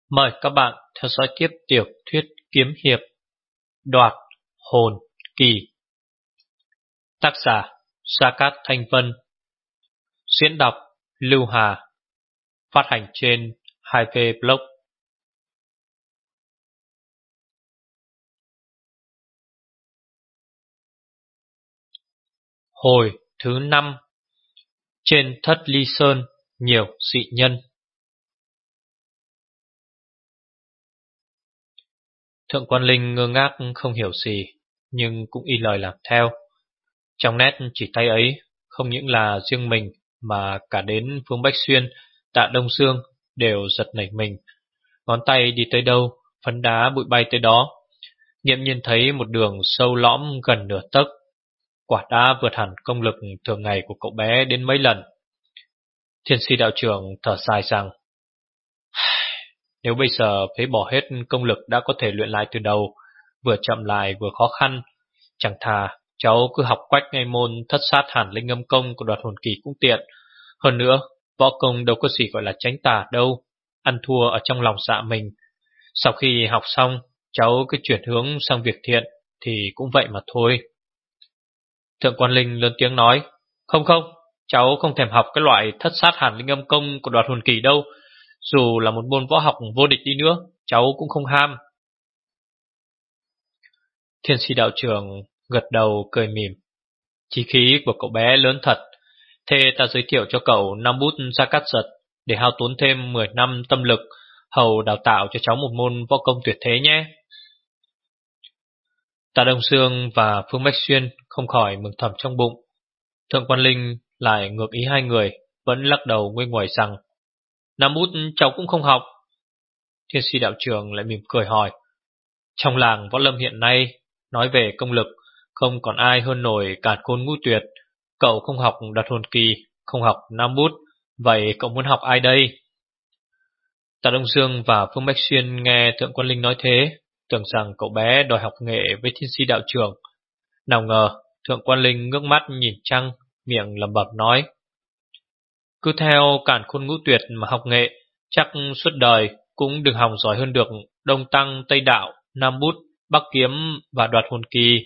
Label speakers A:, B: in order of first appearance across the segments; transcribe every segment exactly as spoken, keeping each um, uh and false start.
A: Mời các bạn theo dõi tiếp tiểu thuyết kiếm hiệp Đoạt Hồn Kỳ. Tác giả Sa Cát Thanh Vân. Diễn đọc Lưu Hà. Phát hành trên hai V Blog. Hồi thứ năm. Trên Thất Ly Sơn nhiều dị nhân. Thượng Quan Linh ngơ ngác không hiểu gì, nhưng cũng y lời làm theo. Trong nét chỉ tay ấy, không những là riêng mình mà cả đến Phương Bách Xuyên, Tạ Đông Dương đều giật nảy mình. Ngón tay đi tới đâu, phấn đá bụi bay tới đó. Nghiễm nhiên thấy một đường sâu lõm gần nửa tấc, quả đã vượt hẳn công lực thường ngày của cậu bé đến mấy lần. Thiên Si đạo trưởng thở dài rằng, nếu bây giờ phế bỏ hết công lực đã có thể luyện lại từ đầu, vừa chậm lại vừa khó khăn, chẳng thà cháu cứ học quách ngay môn thất sát hàn linh âm công của Đoạt Hồn Kỳ cũng tiện. Hơn nữa, võ công đâu có gì gọi là tránh tà đâu, ăn thua ở trong lòng dạ mình. Sau khi học xong, cháu cứ chuyển hướng sang việc thiện thì cũng vậy mà thôi. Thượng Quan Linh lớn tiếng nói, không không, cháu không thèm học cái loại thất sát hàn linh âm công của Đoạt Hồn Kỳ đâu. Dù là một môn võ học vô địch đi nữa, cháu cũng không ham. Thiên Si đạo trưởng gật đầu cười mỉm, chí khí của cậu bé lớn thật. Thế ta giới thiệu cho cậu năm bút Gia Cát Giật để hao tốn thêm mười năm tâm lực, hầu đào tạo cho cháu một môn võ công tuyệt thế nhé. Tạ Đông Dương và Phương Bách Xuyên không khỏi mừng thầm trong bụng. Thượng Quan Linh lại ngược ý hai người, vẫn lắc đầu nguôi nguẩy rằng, năm bút cháu cũng không học. Thiên Si đạo trưởng lại mỉm cười hỏi, trong làng võ lâm hiện nay, nói về công lực, không còn ai hơn nổi Càn Khôn Ngũ Tuyệt. Cậu không học Đoạt Hồn Kỳ, không học Nam Bút, vậy cậu muốn học ai đây? Tạ Đông Dương và Phương Bách Xuyên nghe Thượng Quan Linh nói thế, tưởng rằng cậu bé đòi học nghệ với Thiên Si đạo trưởng. Nào ngờ Thượng Quan Linh ngước mắt nhìn trăng, miệng lẩm bẩm nói, cứ theo Càn Khôn Ngũ Tuyệt mà học nghệ, chắc suốt đời cũng đừng hòng giỏi hơn được Đông Tăng, Tây Đạo, Nam Bút, Bắc Kiếm và Đoạt Hồn Kỳ.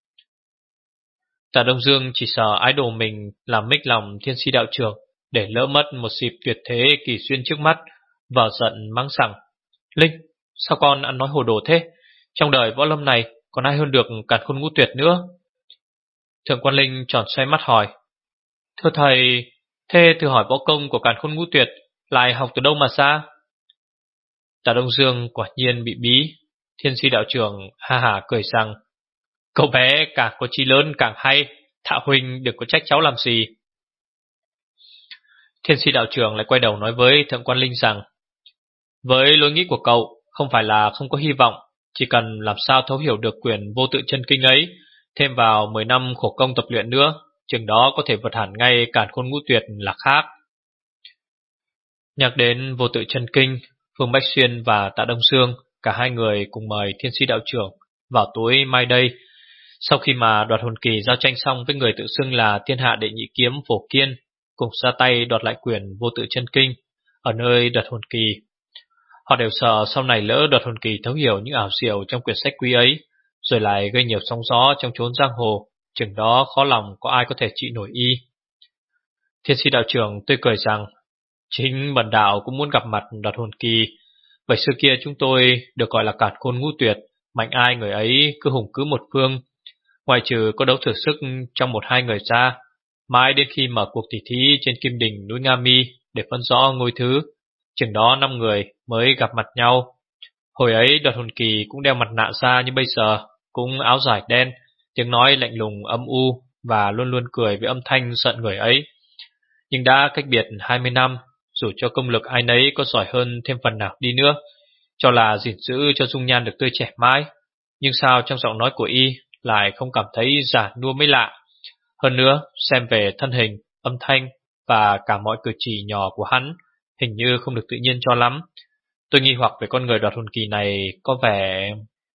A: Tạ Đông Dương chỉ sợ ái đồ mình làm mếch lòng Thiên Si đạo trưởng, để lỡ mất một dịp tuyệt thế kỳ duyên trước mắt, vờ giận mắng rằng, Linh, sao con ăn nói hồ đồ thế? Trong đời võ lâm này còn ai hơn được Càn Khôn Ngũ Tuyệt nữa? Thượng Quan Linh tròn xoay mắt hỏi, thưa thầy, thế thử hỏi võ công của Càn Khôn Ngũ Tuyệt lại học từ đâu mà ra? Tạ Đông Dương quả nhiên bị bí. Thiên Si đạo trưởng ha hả cười rằng, cậu bé càng có trí lớn càng hay, Tạ huynh đừng có trách cháu làm gì. Thiên Si đạo trưởng lại quay đầu nói với Thượng Quan Linh rằng, với lối nghĩ của cậu, không phải là không có hy vọng, chỉ cần làm sao thấu hiểu được quyển Vô Tự Chân Kinh ấy, thêm vào mười năm khổ công tập luyện nữa, chừng đó có thể vượt hẳn ngay Càn Khôn Ngũ Tuyệt là khác. Nhắc đến Vô Tự Chân Kinh, Phương Bách Xuyên và Tạ Đông Dương, cả hai người cùng mời Thiên Si đạo trưởng vào tối mai đây. Sau khi mà Đoạt Hồn Kỳ giao tranh xong với người tự xưng là thiên hạ đệ nhị kiếm Phổ Kiên, cùng ra tay đoạt lại quyển Vô Tự Chân Kinh ở nơi Đoạt Hồn Kỳ. Họ đều sợ sau này lỡ Đoạt Hồn Kỳ thấu hiểu những ảo diệu trong quyển sách quý ấy, rồi lại gây nhiều sóng gió trong chốn giang hồ, chừng đó khó lòng có ai có thể trị nổi y. Thiên Si đạo trưởng tươi cười rằng, chính bần đạo cũng muốn gặp mặt Đoạt Hồn Kỳ. Vậy xưa kia chúng tôi được gọi là Càn Khôn Ngũ Tuyệt, mạnh ai người ấy cứ hùng cứ một phương. Ngoài trừ có đấu thử sức trong một hai người ra, mãi đến khi mở cuộc tỉ thí trên kim đỉnh núi Nga Mi để phân rõ ngôi thứ, chừng đó năm người mới gặp mặt nhau. Hồi ấy Đoạt Hồn Kỳ cũng đeo mặt nạ ra như bây giờ, cũng áo dài đen, tiếng nói lạnh lùng âm u và luôn luôn cười với âm thanh giận người ấy. Nhưng đã cách biệt hai mươi năm, dù cho công lực ai nấy có giỏi hơn thêm phần nào đi nữa, cho là gìn giữ cho dung nhan được tươi trẻ mãi, nhưng sao trong giọng nói của y lại không cảm thấy già nua mới lạ. Hơn nữa, xem về thân hình, âm thanh và cả mọi cử chỉ nhỏ của hắn, hình như không được tự nhiên cho lắm. Tôi nghi hoặc về con người Đoạt Hồn Kỳ này có vẻ...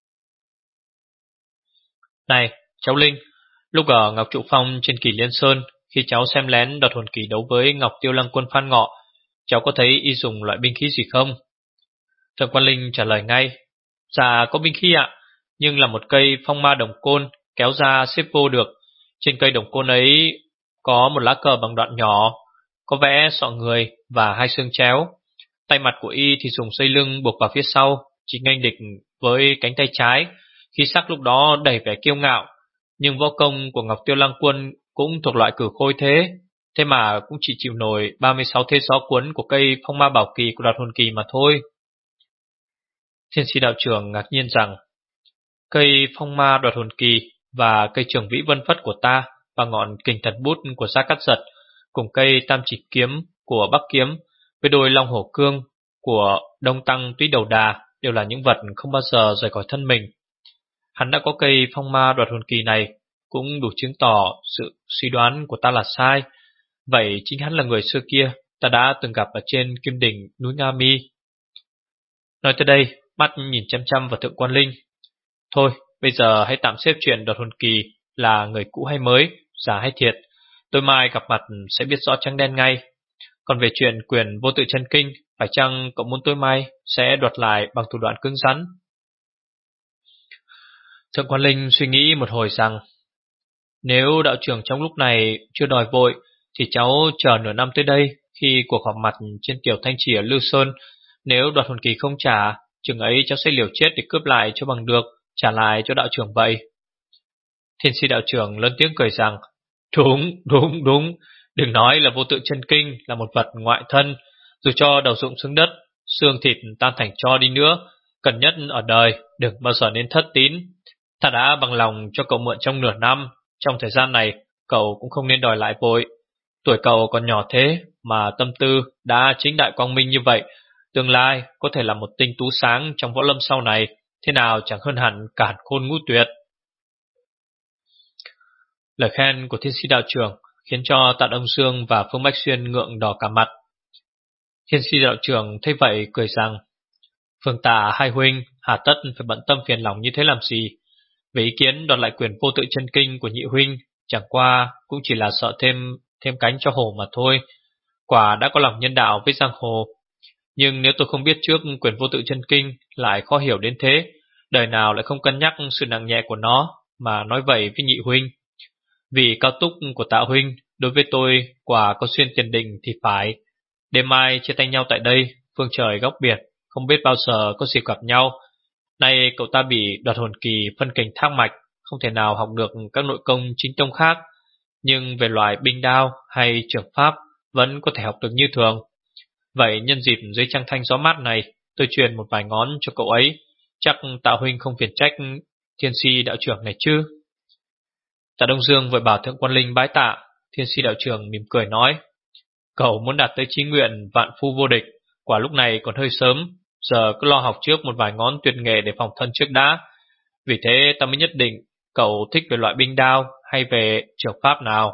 A: Này, cháu Linh, lúc ở Ngọc Trụ Phong trên Kỳ Liên Sơn, khi cháu xem lén Đoạt Hồn Kỳ đấu với Ngọc Tiêu Lăng Quân Phan Ngọ, cháu có thấy y dùng loại binh khí gì không? Thượng Quan Linh trả lời ngay: Dạ có binh khí ạ, nhưng là một cây phong ma đồng côn kéo ra xếp vô được. Trên cây đồng côn ấy có một lá cờ bằng đoạn nhỏ, có vẽ sọ người và hai xương chéo. Tay mặt của y thì dùng dây lưng buộc vào phía sau, chỉ nghênh địch với cánh tay trái. Khí sắc lúc đó đầy vẻ kiêu ngạo, nhưng võ công của Ngọc Tiêu Lăng Quân cũng thuộc loại cử khôi thế, thế mà cũng chỉ chịu nổi ba mươi sáu thế gió cuốn của cây phong ma bảo kỳ của Đoạt Hồn Kỳ mà thôi. Thiên Si đạo trưởng ngạc nhiên rằng cây phong ma Đoạt Hồn Kỳ và cây trường vĩ vân phất của ta và ngọn kình thần bút của Gia Cát Giật cùng cây tam chỉ kiếm của Bắc Kiếm với đôi long hổ cương của Đông Tăng Túy Đầu Đà đều là những vật không bao giờ rời khỏi thân mình. Hắn đã có cây phong ma Đoạt Hồn Kỳ này cũng đủ chứng tỏ sự suy đoán của ta là sai. Vậy chính hắn là người xưa kia ta đã từng gặp ở trên kim đỉnh núi Nga Mi. Nói tới đây, mắt nhìn chăm chăm vào Thượng Quan Linh. Thôi, bây giờ hãy tạm xếp chuyện Đoạt Hồn Kỳ là người cũ hay mới, giả hay thiệt. Tôi mai gặp mặt sẽ biết rõ trắng đen ngay. Còn về chuyện quyền vô tự chân kinh, phải chăng cậu muốn tôi mai sẽ đoạt lại bằng thủ đoạn cứng rắn? Thượng Quan Linh suy nghĩ một hồi rằng nếu đạo trưởng trong lúc này chưa đòi vội thì cháu chờ nửa năm tới đây, khi cuộc họp mặt trên Tiểu Thanh Trì ở Lư Sơn. Nếu Đoạt Hồn Kỳ không trả, chừng ấy cháu sẽ liều chết để cướp lại cho bằng được, trả lại cho đạo trưởng vậy. Thiên Si đạo trưởng lớn tiếng cười rằng Đúng, đúng, đúng. Đừng nói là vô tự chân kinh là một vật ngoại thân, dù cho đầu rụng xuống đất, xương thịt tan thành tro đi nữa, cần nhất ở đời đừng bao giờ nên thất tín. Ta đã bằng lòng cho cậu mượn trong nửa năm, trong thời gian này cậu cũng không nên đòi lại vội. Tuổi cậu còn nhỏ thế mà tâm tư đã chính đại quang minh như vậy, tương lai có thể là một tinh tú sáng trong võ lâm sau này, thế nào chẳng hơn hẳn cản khôn ngũ tuyệt. Lời khen của Thiên Si đạo trưởng khiến cho Tạ Đông Dương và Phương Bách Xuyên ngượng đỏ cả mặt. Thiên Si đạo trưởng thấy vậy cười rằng Phương Tạ hai huynh hà tất phải bận tâm phiền lòng như thế làm gì? Về ý kiến đoạt lại quyền vô tự chân kinh của nhị huynh, chẳng qua cũng chỉ là sợ thêm thêm cánh cho hổ mà thôi. Quả đã có lòng nhân đạo với giang hồ. Nhưng nếu tôi không biết trước quyền vô tự chân kinh lại khó hiểu đến thế, đời nào lại không cân nhắc sự nặng nhẹ của nó mà nói vậy với nhị huynh. Vì cao túc của Tạ huynh đối với tôi quả có xuyên tiền định thì phải. Đêm mai chia tay nhau tại đây, phương trời góc biệt, không biết bao giờ có dịp gặp nhau. Nay cậu ta bị Đoạt Hồn Kỳ phân cảnh thác mạch, không thể nào học được các nội công chính tông khác, nhưng về loại binh đao hay trưởng pháp vẫn có thể học được như thường. Vậy nhân dịp dưới trăng thanh gió mát này, tôi truyền một vài ngón cho cậu ấy, chắc Tạ huynh không phiền trách Thiên Si đạo trưởng này chứ? Tạ Đông Dương vội bảo Thượng Quan Linh bái tạ. Thiên Si đạo trưởng mỉm cười nói: Cậu muốn đạt tới chí nguyện vạn phu vô địch, quả lúc này còn hơi sớm, giờ cứ lo học trước một vài ngón tuyệt nghệ để phòng thân trước đã. Vì thế ta mới nhất định cậu thích về loại binh đao hay về trường pháp nào?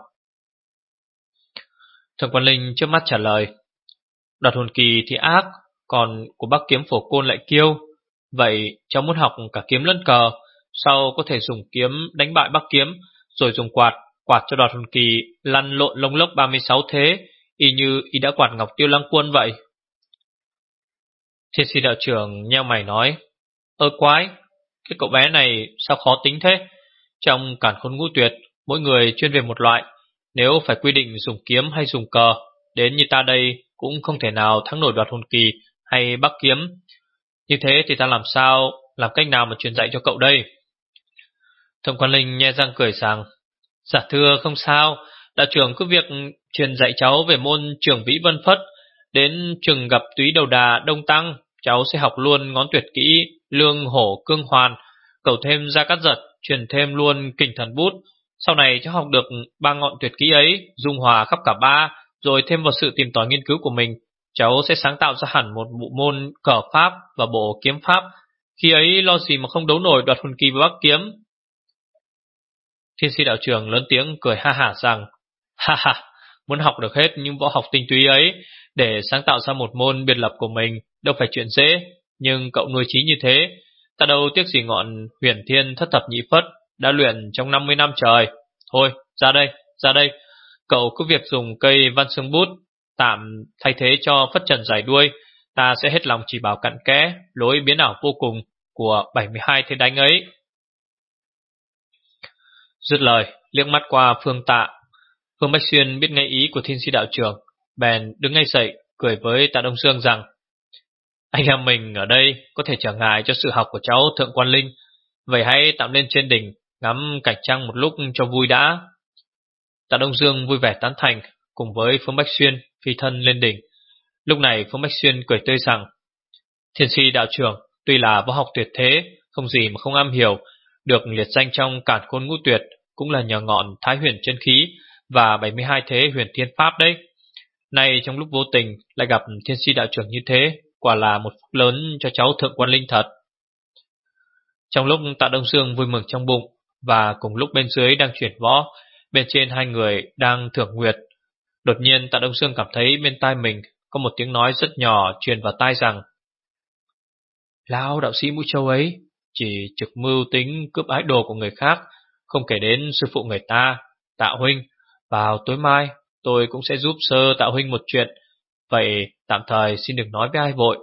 A: Thượng Quan Linh trước mắt trả lời: Đoạt Hồn Kỳ thì ác, còn của Bắc Kiếm Phổ Côn lại kiêu. Vậy cháu muốn học cả kiếm lẫn cờ, sau có thể dùng kiếm đánh bại Bắc Kiếm, rồi dùng quạt quạt cho Đoạt Hồn Kỳ lăn lộn lông lốc ba mươi sáu thế, y như y đã quạt Ngọc Tiêu Lăng Quân vậy. Thiên Si đạo trưởng nheo mày nói: Ơ quái, cái cậu bé này sao khó tính thế? Trong cản khôn ngũ tuyệt, mỗi người chuyên về một loại, nếu phải quy định dùng kiếm hay dùng cờ, đến như ta đây cũng không thể nào thắng nổi Đoạt Hồn Kỳ hay Bắc Kiếm. Như thế thì ta làm sao, làm cách nào mà truyền dạy cho cậu đây? Thượng Quan Linh nhe răng cười rằng: Dạ thưa không sao, đạo trưởng cứ việc truyền dạy cháu về môn Trường Vĩ Vân Phất, đến chừng gặp Túy Đầu Đà Đông Tăng, cháu sẽ học luôn ngón tuyệt kỹ Lương Hổ Cương Hoàn, cậu thêm Gia Cát Giật, truyền thêm luôn Kình Thần Bút. Sau này cháu học được ba ngọn tuyệt kỹ ấy, dung hòa khắp cả ba, rồi thêm vào sự tìm tòi nghiên cứu của mình, cháu sẽ sáng tạo ra hẳn một bộ môn cờ pháp và bộ kiếm pháp. Khi ấy lo gì mà không đấu nổi Đoạt Hồn Kỳ và Bắc Kiếm. Thiên Si đạo trưởng lớn tiếng cười ha hả rằng: Ha ha, muốn học được hết những võ học tinh túy ấy để sáng tạo ra một môn biệt lập của mình đâu phải chuyện dễ. Nhưng cậu nuôi trí như thế, ta đâu tiếc gì ngọn Huyền Thiên Thất Thập Nhị Phất đã luyện trong năm mươi năm trời. Thôi, ra đây, ra đây, cậu cứ việc dùng cây văn xương bút tạm thay thế cho phất trần dài đuôi, ta sẽ hết lòng chỉ bảo cặn kẽ lối biến ảo vô cùng của bảy mươi hai thế đánh ấy. Dứt lời, liếc mắt qua Phương Tạ, Phương Bách Xuyên biết ngay ý của Thiên Si đạo trưởng, bèn đứng ngay dậy, cười với Tạ Đông Dương rằng: Anh em mình ở đây có thể trở ngại cho sự học của cháu Thượng Quan Linh, vậy hãy tạm lên trên đỉnh ngắm cảnh trăng một lúc cho vui đã. Tạ Đông Dương vui vẻ tán thành, cùng với Phương Bách Xuyên phi thân lên đỉnh. Lúc này Phương Bách Xuyên cười tươi rằng: Thiên Si đạo trưởng tuy là võ học tuyệt thế, không gì mà không am hiểu, được liệt danh trong Cản Khôn Ngũ Tuyệt cũng là nhờ ngọn Thái Huyền chân khí và bảy mươi hai thế Huyền Thiên Pháp đấy. Nay trong lúc vô tình lại gặp Thiên Si đạo trưởng như thế, quả là một phúc lớn cho cháu Thượng Quan Linh thật. Trong lúc Tạ Đông Dương vui mừng trong bụng, và cùng lúc bên dưới đang chuyển võ, bên trên hai người đang thưởng nguyệt, đột nhiên Tạ Đông Dương cảm thấy bên tai mình có một tiếng nói rất nhỏ truyền vào tai rằng: Lão đạo sĩ Mũi Châu ấy chỉ trực mưu tính cướp ái đồ của người khác, không kể đến sư phụ người ta, Tạ huynh. Vào tối mai tôi cũng sẽ giúp sơ Tạ huynh một chuyện, vậy tạm thời xin đừng nói với ai vội.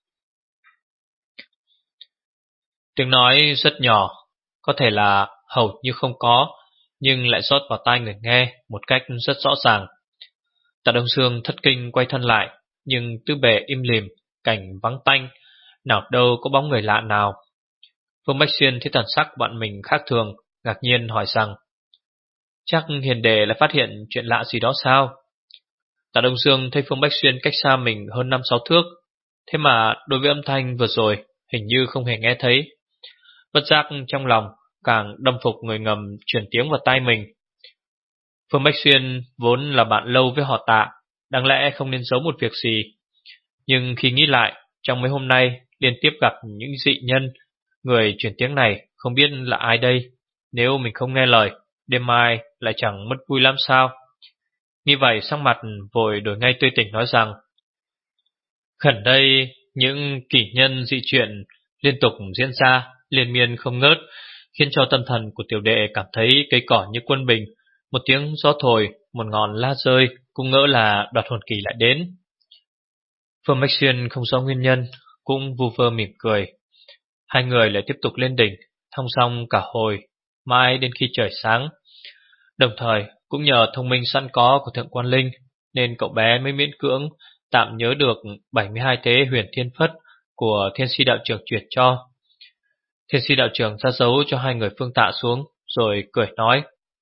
A: Tiếng nói rất nhỏ, có thể là hầu như không có, nhưng lại rót vào tai người nghe một cách rất rõ ràng. Tạ Đông Dương thất kinh quay thân lại, nhưng tứ bề im lìm, cảnh vắng tanh, nào đâu có bóng người lạ nào. Phương Bách Xuyên thấy thần sắc bọn mình khác thường, ngạc nhiên hỏi rằng: Chắc hiền đệ lại phát hiện chuyện lạ gì đó sao? Tạ Đông Dương thấy Phương Bách Xuyên cách xa mình hơn năm sáu thước, thế mà đối với âm thanh vừa rồi hình như không hề nghe thấy. Bất giác trong lòng càng đâm phục người ngầm truyền tiếng vào tai mình. Phương Bách Xuyên vốn là bạn lâu với họ Tạ, đáng lẽ không nên giấu một việc gì. Nhưng khi nghĩ lại, trong mấy hôm nay liên tiếp gặp những dị nhân, người truyền tiếng này không biết là ai đây. Nếu mình không nghe lời, đêm mai lại chẳng mất vui lắm sao? Như vậy sắc mặt vội đổi ngay tươi tỉnh nói rằng: Gần đây những kỷ nhân dị chuyện liên tục diễn ra, liên miên không ngớt, khiến cho tâm thần của tiểu đệ cảm thấy cây cỏ như quân bình. Một tiếng gió thổi, một ngọn lá rơi, cũng ngỡ là Đoạt Hồn Kỳ lại đến. Phương Bách Xuyên không rõ nguyên nhân, cũng vu vơ mỉm cười. Hai người lại tiếp tục lên đỉnh, thong song cả hồi, mãi đến khi trời sáng. Đồng thời cũng nhờ thông minh sẵn có của Thượng Quan Linh, nên cậu bé mới miễn cưỡng tạm nhớ được bảy mươi hai thế Huyền Thiên Phất của Thiên Si đạo trưởng chuyển cho. Thiên Si đạo trưởng ra dấu cho hai người Phương Tạ xuống, rồi cười nói: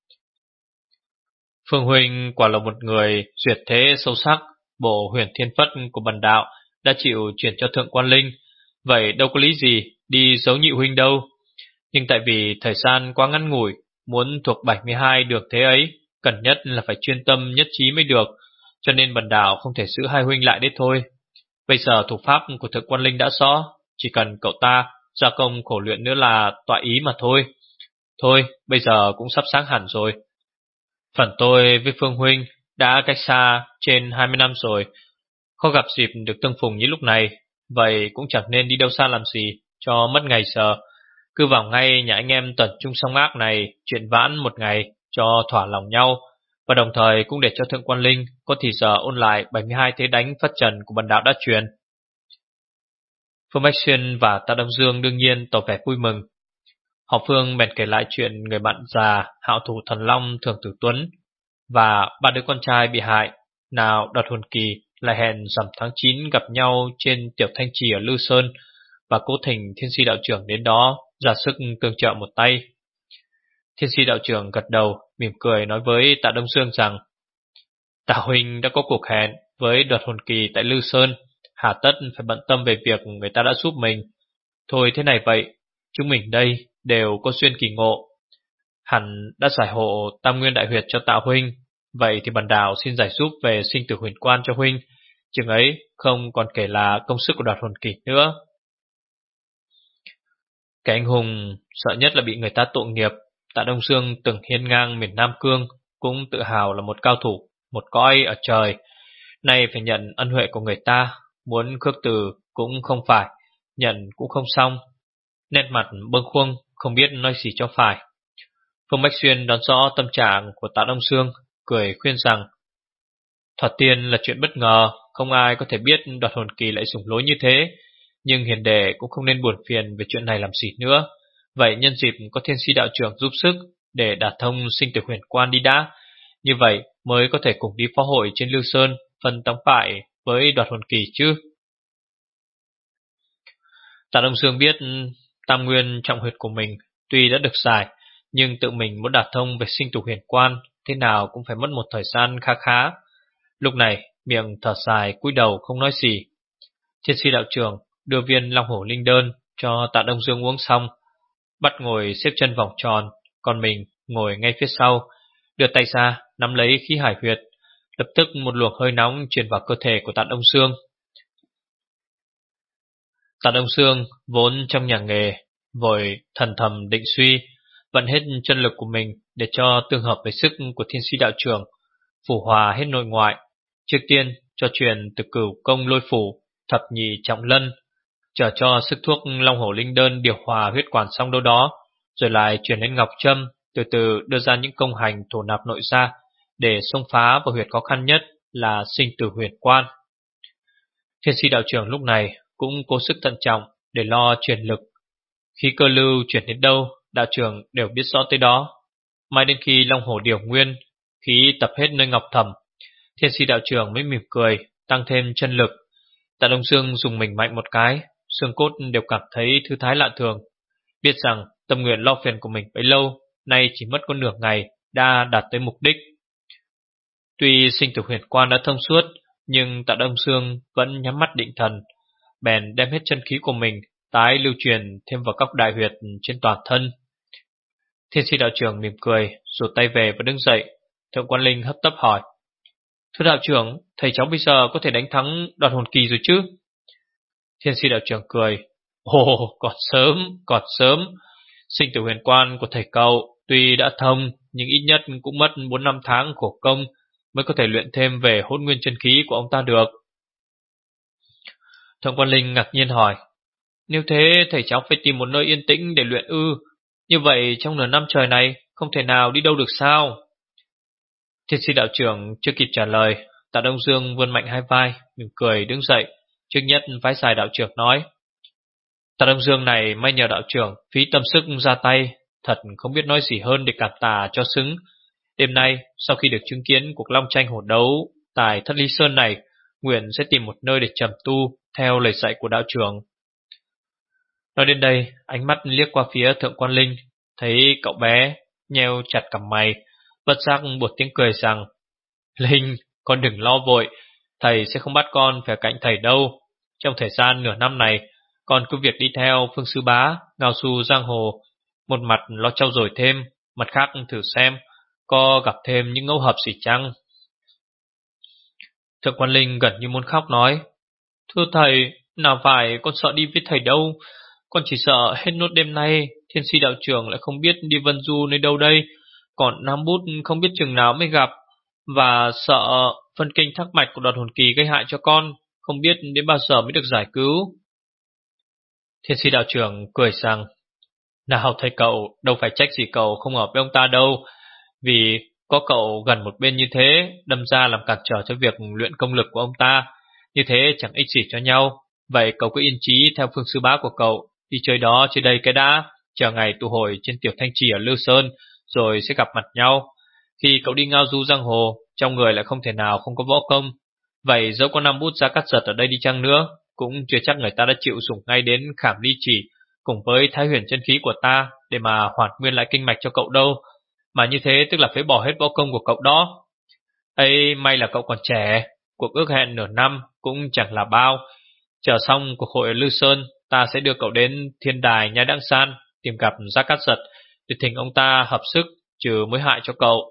A: Phương huynh quả là một người duyệt thế sâu sắc, bộ Huyền Thiên Phất của bần đạo đã chịu chuyển cho Thượng Quan Linh, vậy đâu có lý gì đi giấu nhị huynh đâu. Nhưng tại vì thời gian quá ngắn ngủi, muốn thuộc bảy mươi hai được thế ấy, cần nhất là phải chuyên tâm nhất trí mới được, cho nên bần đạo không thể giữ hai huynh lại đấy thôi. Bây giờ thủ pháp của Thượng Quan Linh đã rõ, chỉ cần cậu ta gia công khổ luyện nữa là tọa ý mà thôi. Thôi, bây giờ cũng sắp sáng hẳn rồi. Phần tôi với Phương huynh đã cách xa trên hai mươi năm rồi, khó gặp dịp được tương phùng như lúc này, vậy cũng chẳng nên đi đâu xa làm gì cho mất ngày giờ. Cứ vào ngay nhà anh em tận trung song ác này chuyện vãn một ngày cho thỏa lòng nhau, và đồng thời cũng để cho Thượng Quan Linh có thì giờ ôn lại bảy mươi hai thế đánh phất trần của bần đạo đã truyền. Phương Bách Xuyên và Tạ Đông Dương đương nhiên tỏ vẻ vui mừng. Họ Phương bèn kể lại chuyện người bạn già hạo thủ thần long Thường Tử Tuấn và ba đứa con trai bị hại, nào Đoạt Hồn Kỳ lại hẹn rằm tháng chín gặp nhau trên tiểu thanh trì ở Lư Sơn, và cố thỉnh Thiên Si đạo trưởng đến đó ra sức tương trợ một tay. Thiên Si đạo trưởng gật đầu mỉm cười nói với Tạ Đông Dương rằng: Tạ huynh đã có cuộc hẹn với Đoạt Hồn Kỳ tại Lư Sơn, hà tất phải bận tâm về việc người ta đã giúp mình. Thôi thế này vậy, chúng mình đây đều có duyên kỳ ngộ, hẳn đã giải hộ Tam Nguyên Đại Huyệt cho Tạ huynh, vậy thì bần đạo xin giải giúp về sinh tử huyền quan cho huynh, chừng ấy không còn kể là công sức của Đoạt Hồn Kỳ nữa. Cái anh hùng sợ nhất là bị người ta tội nghiệp. Tạ Đông Dương từng hiên ngang miền Nam Cương, cũng tự hào là một cao thủ, một cõi ở trời. Nay phải nhận ân huệ của người ta, muốn khước từ cũng không phải, nhận cũng không xong. Nét mặt bâng khuâng, không biết nói gì cho phải. Phương Bách Xuyên đón rõ tâm trạng của Tạ Đông Dương, cười khuyên rằng: Thoạt tiên là chuyện bất ngờ, không ai có thể biết Đoạt Hồn Kỳ lại dùng lối như thế, nhưng hiền đệ cũng không nên buồn phiền về chuyện này làm gì nữa. Vậy nhân dịp có Thiên Si đạo trưởng giúp sức để đả thông sinh tử huyền quan đi đã, như vậy mới có thể cùng đi phó hội trên Lưu Sơn phân thắng bại với Đoạt Hồn Kỳ chứ. Tạ Đông Dương biết tam nguyên trọng huyệt của mình tuy đã được giải, nhưng tự mình muốn đả thông về sinh tử huyền quan thế nào cũng phải mất một thời gian khá khá. Lúc này miệng thở dài cúi đầu không nói gì. Thiên Si đạo trưởng đưa viên Long Hổ Linh Đơn cho Tạ Đông Dương uống xong, bắt ngồi xếp chân vòng tròn, còn mình ngồi ngay phía sau, đưa tay ra nắm lấy khí hải huyệt. Lập tức một luồng hơi nóng truyền vào cơ thể của Tạ Đông Dương. Tạ Đông Dương vốn trong nhà nghề, vội thần thầm định suy, vận hết chân lực của mình để cho tương hợp với sức của Thiên Si đạo trưởng, phủ hòa hết nội ngoại. Trước tiên cho truyền từ cửu công lôi phủ, thập nhị trọng lân, chờ cho sức thuốc Long Hổ Linh Đơn điều hòa huyết quản xong đâu đó, rồi lại chuyển lên ngọc châm, từ từ đưa ra những công hành thổ nạp nội ra để xông phá vào huyệt khó khăn nhất là sinh tử huyền quan. Thiên Si đạo trưởng lúc này cũng cố sức thận trọng để lo truyền lực. Khi cơ lưu chuyển đến đâu, đạo trưởng đều biết rõ tới đó. Mãi đến khi Long Hổ điều nguyên, khí tập hết nơi ngọc thầm, Thiên Si đạo trưởng mới mỉm cười, tăng thêm chân lực. Tạ Đông Dương dùng mình mạnh một cái, xương cốt đều cảm thấy thư thái lạ thường, biết rằng tâm nguyện lo phiền của mình bấy lâu nay chỉ mất có nửa ngày đã đạt tới mục đích. Tuy sinh tử huyền quan đã thông suốt, nhưng Tạ Đông Dương vẫn nhắm mắt định thần, bèn đem hết chân khí của mình tái lưu truyền thêm vào các đại huyệt trên toàn thân. Thiên Si đạo trưởng mỉm cười, rụt tay về và đứng dậy. Thượng Quan Linh hấp tấp hỏi: Thưa đạo trưởng, thầy cháu bây giờ có thể đánh thắng Đoạt Hồn Kỳ rồi chứ? Thiên Si đạo trưởng cười: Ồ, còn sớm, còn sớm. Sinh tử huyền quan của thầy cậu tuy đã thông, nhưng ít nhất cũng mất bốn năm tháng khổ công mới có thể luyện thêm về hỗn nguyên chân khí của ông ta được. Thượng Quan Linh ngạc nhiên hỏi: Nếu thế thầy cháu phải tìm một nơi yên tĩnh để luyện ư? Như vậy trong nửa năm trời này không thể nào đi đâu được sao? Thiên Si đạo trưởng chưa kịp trả lời, Tạ Đông Dương vươn mạnh hai vai, mỉm cười đứng dậy, trước nhất vái dài đạo trưởng nói: Tạ Đông Dương này may nhờ đạo trưởng phí tâm sức ra tay, thật không biết nói gì hơn để cảm tạ cho xứng. Đêm nay sau khi được chứng kiến cuộc long tranh hổ đấu tại Thất Lý Sơn này, nguyện sẽ tìm một nơi để trầm tu theo lời dạy của đạo trưởng. Nói đến đây, ánh mắt liếc qua phía Thượng Quan Linh, thấy cậu bé nheo chặt cằm mày, bất giác buột tiếng cười rằng: Linh, con đừng lo vội, thầy sẽ không bắt con phải cạnh thầy đâu. Trong thời gian nửa năm này, con cứ việc đi theo Phương Sư Bá, ngao du giang hồ, một mặt lo trau dồi thêm, mặt khác thử xem có gặp thêm những ngẫu hợp gì chăng. Thượng Quan Linh gần như muốn khóc nói: Thưa thầy, nào phải con sợ đi với thầy đâu, con chỉ sợ hết nốt đêm nay Thiên Si đạo trưởng lại không biết đi vân du nơi đâu đây, còn Nam Bút không biết chừng nào mới gặp, và sợ phân kinh thắc mạch của Đoạt Hồn Kỳ gây hại cho con, không biết đến bao giờ mới được giải cứu. Thiên Si đạo trưởng cười rằng: Nào thầy cậu, đâu phải trách gì cậu không ở với ông ta đâu, vì có cậu gần một bên như thế, đâm ra làm cản trở cho việc luyện công lực của ông ta, như thế chẳng ích gì cho nhau. Vậy cậu cứ yên chí theo Phương Sư Bá của cậu, đi chơi đó chơi đây cái đã, chờ ngày tụ hội trên Tiểu Thanh Trì ở Lưu Sơn, rồi sẽ gặp mặt nhau. Khi cậu đi ngao du giang hồ, trong người lại không thể nào không có võ công, vậy dẫu có Nam Bút ra cắt giật ở đây đi chăng nữa, cũng chưa chắc người ta đã chịu dùng ngay đến Khảm Ly Chỉ cùng với Thái Huyền chân khí của ta để mà hoàn nguyên lại kinh mạch cho cậu đâu, mà như thế tức là phải bỏ hết võ công của cậu đó. Ấy, may là cậu còn trẻ, cuộc ước hẹn nửa năm cũng chẳng là bao. Chờ xong cuộc hội ở Lư Sơn, ta sẽ đưa cậu đến Thiên Đài Nhai Đăng San tìm gặp Gia Cát Giật để thỉnh ông ta hợp sức trừ mối hại cho cậu.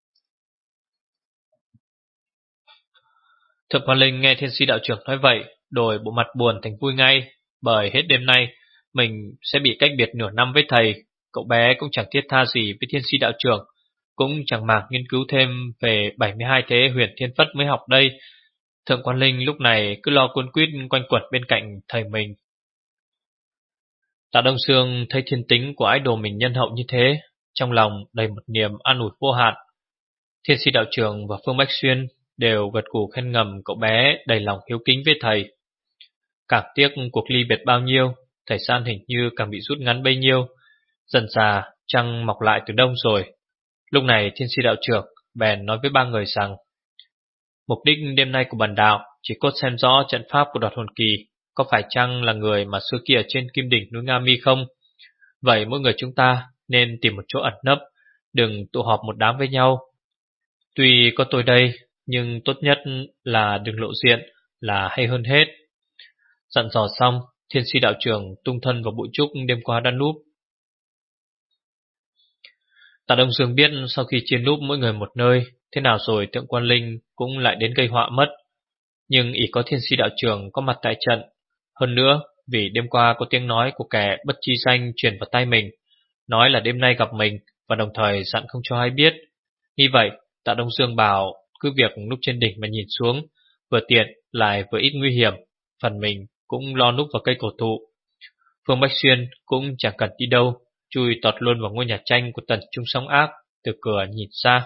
A: Thượng Quan Linh nghe Thiên Si đạo trưởng nói vậy, đổi bộ mặt buồn thành vui ngay, bởi hết đêm nay mình sẽ bị cách biệt nửa năm với thầy. Cậu bé cũng chẳng thiết tha gì với Thiên Si đạo trưởng, cũng chẳng màng nghiên cứu thêm về bảy mươi hai thế huyền thiên phất mới học đây. Thượng Quan Linh lúc này cứ lo cuốn quýt quanh quẩn bên cạnh thầy mình. Tạ Đông Dương thấy thiên tính của idol mình nhân hậu như thế, trong lòng đầy một niềm an ủi vô hạn. Thiên Si đạo trưởng và Phương Bách Xuyên đều gật gù khen ngầm cậu bé đầy lòng hiếu kính với thầy. Càng tiếc cuộc ly biệt bao nhiêu, thời gian hình như càng bị rút ngắn bấy nhiêu. Dần dà trăng mọc lại từ đông rồi. Lúc này thiên sư đạo trưởng bèn nói với ba người rằng mục đích đêm nay của bần đạo chỉ cốt xem rõ trận pháp của Đoạt Hồn Kỳ có phải chăng là người mà xưa kia trên kim đỉnh núi Nga Mi không. Vậy mỗi người chúng ta nên tìm một chỗ ẩn nấp, đừng tụ họp một đám với nhau. Tuy có tôi đây, nhưng tốt nhất là đừng lộ diện là hay hơn hết. Dặn dò xong, thiên si đạo trưởng tung thân vào bụi trúc đêm qua đã núp. Tạ Đông Dương biết sau khi chiến núp mỗi người một nơi, thế nào rồi Thượng Quan Linh cũng lại đến gây họa mất. Nhưng ỷ có thiên si đạo trưởng có mặt tại trận. Hơn nữa, vì đêm qua có tiếng nói của kẻ bất chi danh truyền vào tai mình, nói là đêm nay gặp mình và đồng thời dặn không cho ai biết. Như vậy, Tạ Đông Dương bảo cứ việc núp trên đỉnh mà nhìn xuống, vừa tiện lại vừa ít nguy hiểm, phần mình cũng lo núp vào cây cổ thụ. Phương Bách Xuyên cũng chẳng cần đi đâu, chui tọt luôn vào ngôi nhà tranh của Tần Trung Song Ác, từ cửa nhìn xa.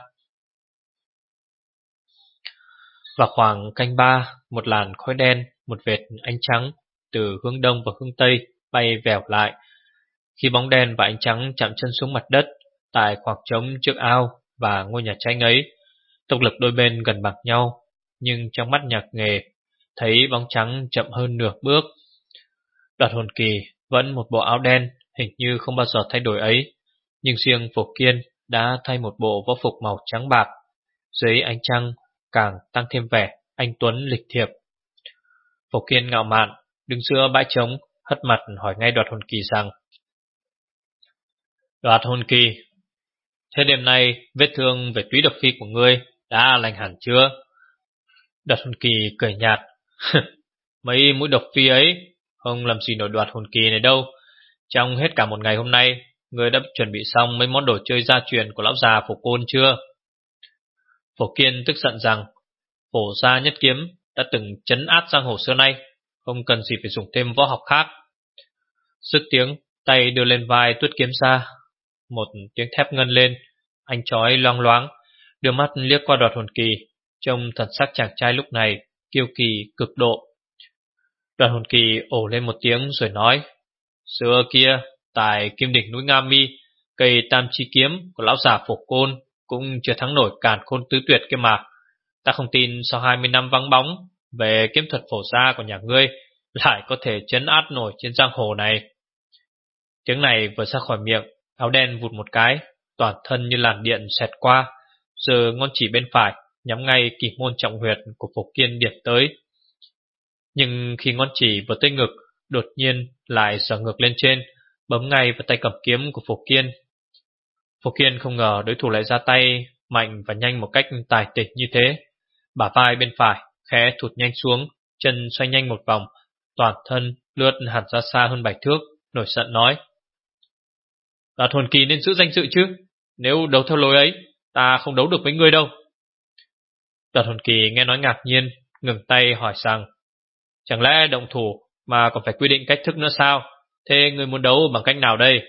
A: Vào khoảng canh ba, một làn khói đen, một vệt ánh trắng từ hướng đông và hướng tây bay vèo lại. Khi bóng đen và ánh trắng chạm chân xuống mặt đất tại khoảng trống trước ao và ngôi nhà tranh ấy, tốc lực đôi bên gần bằng nhau, nhưng trong mắt Nhạc Nghề thấy bóng trắng chậm hơn nửa bước. Đoạt Hồn Kỳ vẫn một bộ áo đen, hình như không bao giờ thay đổi ấy, nhưng riêng Phổ Kiên đã thay một bộ võ phục màu trắng bạc, dưới ánh trăng càng tăng thêm vẻ anh tuấn lịch thiệp. Phổ Kiên ngạo mạn đứng giữa bãi trống, hất mặt hỏi ngay Đoạt Hồn Kỳ rằng: Đoạt Hồn Kỳ, thế đêm nay vết thương về túy độc phi của ngươi đã lành hẳn chưa? Đoạt Hồn Kỳ cười nhạt: Mấy mũi độc phi ấy không làm gì nổi Đoạt Hồn Kỳ này đâu. Trong hết cả một ngày hôm nay, ngươi đã chuẩn bị xong mấy món đồ chơi gia truyền của lão già Phổ Côn chưa? Phổ Kiên tức giận rằng Phổ gia nhất kiếm đã từng trấn áp giang hồ xưa nay, không cần gì phải dùng thêm võ học khác. Dứt tiếng, tay đưa lên vai tuốt kiếm ra, một tiếng thép ngân lên, ánh chói loang loáng, đưa mắt liếc qua Đoạt Hồn Kỳ, trông thần sắc chàng trai lúc này kiêu kỳ cực độ. Đoạt Hồn Kỳ ồ lên một tiếng rồi nói: Xưa kia, tại kim đỉnh núi Nga Mi, cây tam chi kiếm của lão già Phổ Côn cũng chưa thắng nổi Càn Khôn tứ tuyệt kia mà. Ta không tin sau hai mươi năm vắng bóng, về kiếm thuật phổ gia của nhà ngươi lại có thể trấn áp nổi trên giang hồ này. Tiếng này vừa ra khỏi miệng, áo đen vụt một cái, toàn thân như làn điện xẹt qua, giờ ngón chỉ bên phải nhắm ngay kỷ môn trọng huyệt của Phổ Kiên điểm tới. Nhưng khi ngón chỉ vừa tới ngực, đột nhiên lại giở ngược lên trên, bấm ngay vào tay cầm kiếm của Phổ Kiên. Phổ Kiên không ngờ đối thủ lại ra tay mạnh và nhanh một cách tài tình như thế. Bả vai bên phải khẽ thụt nhanh xuống, chân xoay nhanh một vòng, toàn thân lướt hẳn ra xa hơn bảy thước, nổi giận nói: Đoạt Hồn Kỳ nên giữ danh dự chứ, nếu đấu theo lối ấy, ta không đấu được với ngươi đâu. Đoạt Hồn Kỳ nghe nói ngạc nhiên, ngừng tay hỏi rằng: Chẳng lẽ động thủ mà còn phải quy định cách thức nữa sao? Thế ngươi muốn đấu bằng cách nào đây?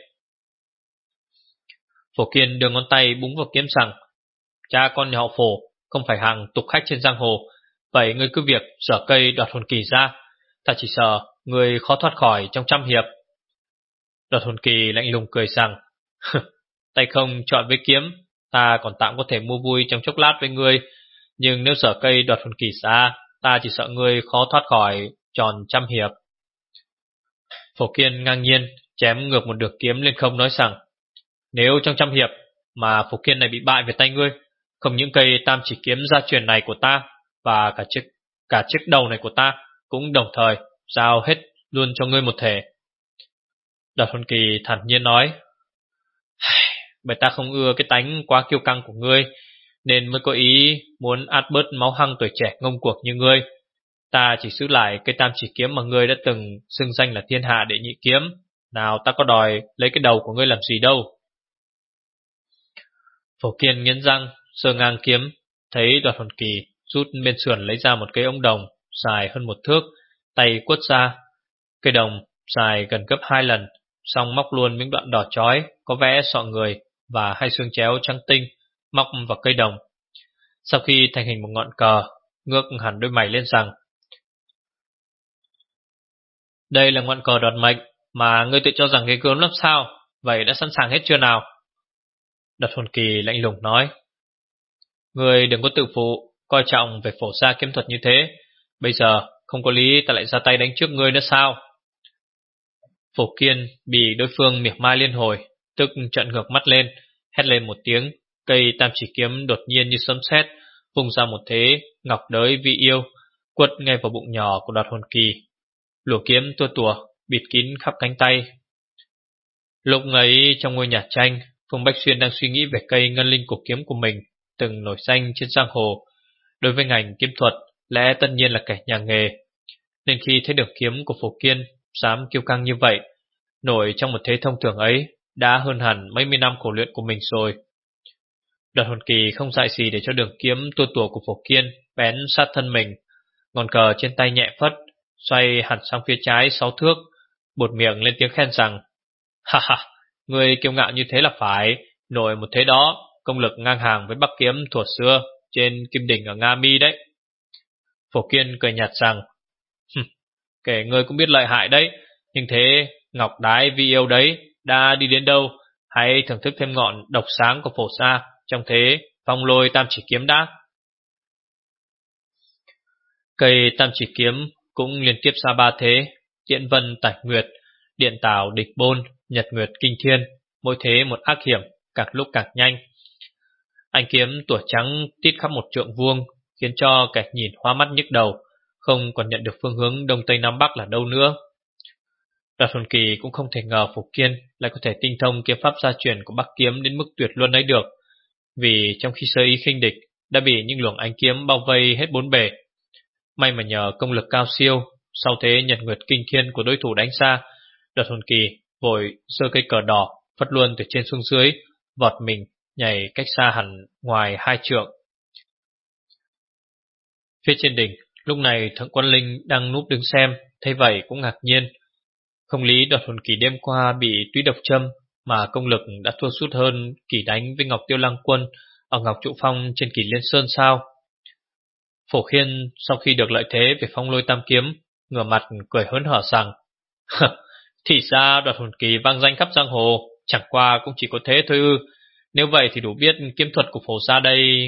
A: Phổ Kiên đưa ngón tay búng vào kiếm rằng: Cha con nhà họ Phổ không phải hàng tục khách trên giang hồ, vậy ngươi cứ việc giở cây Đoạt Hồn Kỳ ra, ta chỉ sợ ngươi khó thoát khỏi trong trăm hiệp. Đoạt Hồn Kỳ lạnh lùng cười rằng: Tay không chọn với kiếm, ta còn tạm có thể mua vui trong chốc lát với ngươi, nhưng nếu giở cây Đoạt Hồn Kỳ ra, ta chỉ sợ ngươi khó thoát khỏi tròn trăm hiệp. Phổ Kiên ngang nhiên chém ngược một đường kiếm lên không, nói rằng: Nếu trong trăm hiệp mà Phổ Kiên này bị bại về tay ngươi, không những cây tam chỉ kiếm gia truyền này của ta và cả chiếc cả chiếc đầu này của ta cũng đồng thời giao hết luôn cho ngươi một thể. Đoạt Hồn Kỳ thản nhiên nói: Bởi ta không ưa cái tánh quá kiêu căng của ngươi, nên mới có ý muốn át bớt máu hăng tuổi trẻ ngông cuồng như ngươi. Ta chỉ giữ lại cây tam chỉ kiếm mà ngươi đã từng xưng danh là thiên hạ đệ nhị kiếm, nào ta có đòi lấy cái đầu của ngươi làm gì đâu. Phổ Kiên nghiến răng, giơ ngang kiếm, thấy Đoạt Hồn Kỳ rút bên sườn lấy ra một cây ống đồng dài hơn một thước, tay quất ra. Cây đồng dài gần gấp hai lần, xong móc luôn những đoạn đỏ chói có vẽ sọ người và hai xương chéo trắng tinh, móc vào cây đồng. Sau khi thành hình một ngọn cờ, ngước hẳn đôi mày lên rằng: Đây là ngọn cờ đoạt mệnh mà ngươi tự cho rằng ghê gớm lắm sao? Vậy đã sẵn sàng hết chưa nào? Đoạt hồn kỳ lạnh lùng nói: Ngươi đừng có tự phụ, coi trọng về phổ gia kiếm thuật như thế. Bây giờ không có lý ta lại ra tay đánh trước ngươi nữa sao? Phổ Kiên bị đối phương mỉa mai liên hồi, tức trợn ngược mắt lên, hét lên một tiếng. Cây tam chỉ kiếm đột nhiên như sấm sét vung ra một thế ngọc đới vi yêu, quật ngay vào bụng nhỏ của Đoạt hồn kỳ. Lụa kiếm tua tủa bịt kín khắp cánh tay. Lúc ấy trong ngôi nhà tranh, Phương Bách Xuyên đang suy nghĩ về cây ngân linh cổ kiếm của mình, từng nổi danh trên giang hồ. Đối với ngành kiếm thuật, lẽ tất nhiên là kẻ nhà nghề, nên khi thấy được kiếm của Phổ Kiên dám kiêu căng như vậy, nổi trong một thế thông thường ấy, đã hơn hẳn mấy mươi năm khổ luyện của mình rồi. Đoạt hồn kỳ không dại gì để cho đường kiếm tua tủa của Phổ Kiên bén sát thân mình. Ngọn cờ trên tay nhẹ phất, xoay hẳn sang phía trái sáu thước, buột miệng lên tiếng khen rằng: Ha ha, người kiêu ngạo như thế là phải, nổi một thế đó, công lực ngang hàng với Bắc kiếm thuở xưa trên kim đỉnh ở Nga Mi đấy. Phổ Kiên cười nhạt rằng: Kể ngươi cũng biết lợi hại đấy, nhưng thế ngọc đái vi yêu đấy đã đi đến đâu? Hãy thưởng thức thêm ngọn độc sáng của phổ sa trong thế phong lôi tam chỉ kiếm đã. Cây tam chỉ kiếm cũng liên tiếp ra ba thế: Tiễn Vân Tải Nguyệt, Điện Tảo Địch Bôn, Nhật Nguyệt Kinh Thiên, mỗi thế một ác hiểm, càng lúc càng nhanh. Ánh kiếm tủa trắng tít khắp một trượng vuông, khiến cho kẻ nhìn hoa mắt nhức đầu, không còn nhận được phương hướng đông tây nam bắc là đâu nữa. Đoạt hồn kỳ cũng không thể ngờ Phổ Kiên lại có thể tinh thông kiếm pháp gia truyền của Bắc kiếm đến mức tuyệt luân ấy được, vì trong khi sơ ý khinh địch đã bị những luồng ánh kiếm bao vây hết bốn bề. May mà nhờ công lực cao siêu, sau thế Nhật Nguyệt Kinh Thiên của đối thủ đánh xa, Đoạt hồn kỳ vội giơ cây cờ đỏ phất luôn từ trên xuống dưới, vọt mình nhảy cách xa hẳn ngoài hai trượng. Phía trên đỉnh, lúc này Thượng Quan Linh đang núp đứng xem, thấy vậy cũng ngạc nhiên. Không lý Đoạt hồn kỳ đêm qua bị túy độc châm mà công lực đã thua sút hơn kỳ đánh với Ngọc Tiêu Lăng Quân ở Ngọc Trụ Phong trên Kỳ Liên Sơn sao? Phổ Khiên sau khi được lợi thế về phong lôi tam kiếm, ngửa mặt cười hớn hở rằng: Thì ra Đoạt hồn kỳ vang danh khắp giang hồ, chẳng qua cũng chỉ có thế thôi ư? Nếu vậy thì đủ biết kiếm thuật của phổ gia đây.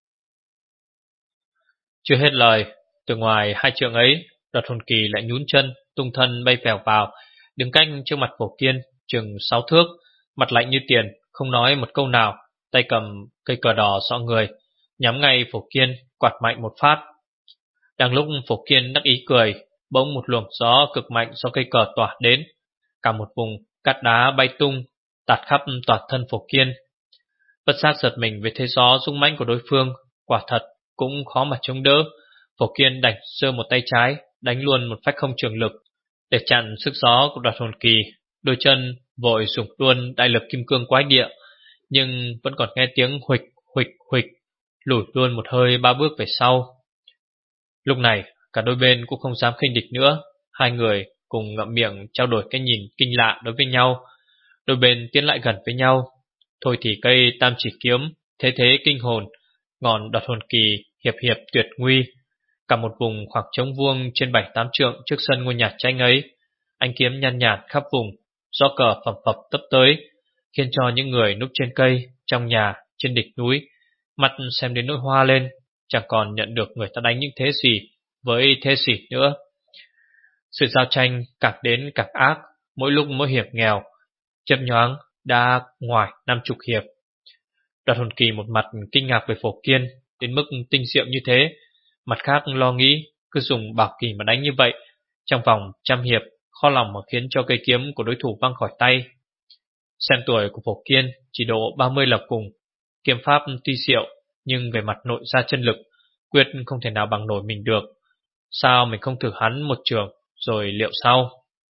A: Chưa hết lời, từ ngoài hai trượng ấy, Đoạt hồn kỳ lại nhún chân, tung thân bay vèo vào, đứng canh trước mặt Phổ Kiên chừng sáu thước, mặt lạnh như tiền, không nói một câu nào, tay cầm cây cờ đỏ xọ người, nhắm ngay Phổ Kiên quạt mạnh một phát. Đang lúc Phổ Kiên đắc ý cười, bỗng một luồng gió cực mạnh do cây cờ tỏa đến, cả một vùng cát đá bay tung, tạt khắp toàn thân Phổ Kiên. Bất giác giật mình về thế gió dũng mãnh của đối phương, quả thật cũng khó mà chống đỡ. Phổ Kiên đành giơ một tay trái đánh luôn một phách không trường lực để chặn sức gió của Đoạt hồn kỳ. Đôi chân vội dùng luôn đại lực kim cương quái địa, nhưng vẫn còn nghe tiếng huỵch huỵch huỵch, lùi luôn một hơi ba bước về sau. Lúc này cả đôi bên cũng không dám khinh địch nữa, hai người cùng ngậm miệng trao đổi cái nhìn kinh lạ đối với nhau. Đôi bên tiến lại gần với nhau. Thôi thì cây tam chỉ kiếm thế thế kinh hồn, ngọn Đoạt hồn kỳ hiệp hiệp tuyệt nguy. Cả một vùng khoảng trống vuông trên bảy tám trượng trước sân ngôi nhà tranh ấy, ánh kiếm nhàn nhạt khắp vùng, gió cờ phập phập tấp tới, khiến cho những người núp trên cây, trong nhà, trên đỉnh núi, mặt xem đến nỗi hoa lên, chẳng còn nhận được người ta đánh những thế gì với thế gì nữa. Sự giao tranh càng đến càng ác, mỗi lúc mỗi hiệp nghèo, chớp nhoáng đã ngoài năm chục hiệp. Đoạt hồn kỳ một mặt kinh ngạc về Phổ Kiên đến mức tinh diệu như thế, mặt khác lo nghĩ cứ dùng bảo kỳ mà đánh như vậy, trong vòng trăm hiệp khó lòng mà khiến cho cây kiếm của đối thủ văng khỏi tay. Xem tuổi của Phổ Kiên chỉ độ ba mươi lập cùng, kiếm pháp tuy diệu nhưng về mặt nội ra chân lực quyết không thể nào bằng nổi mình được. Sao mình không thử hắn một trường rồi liệu sau?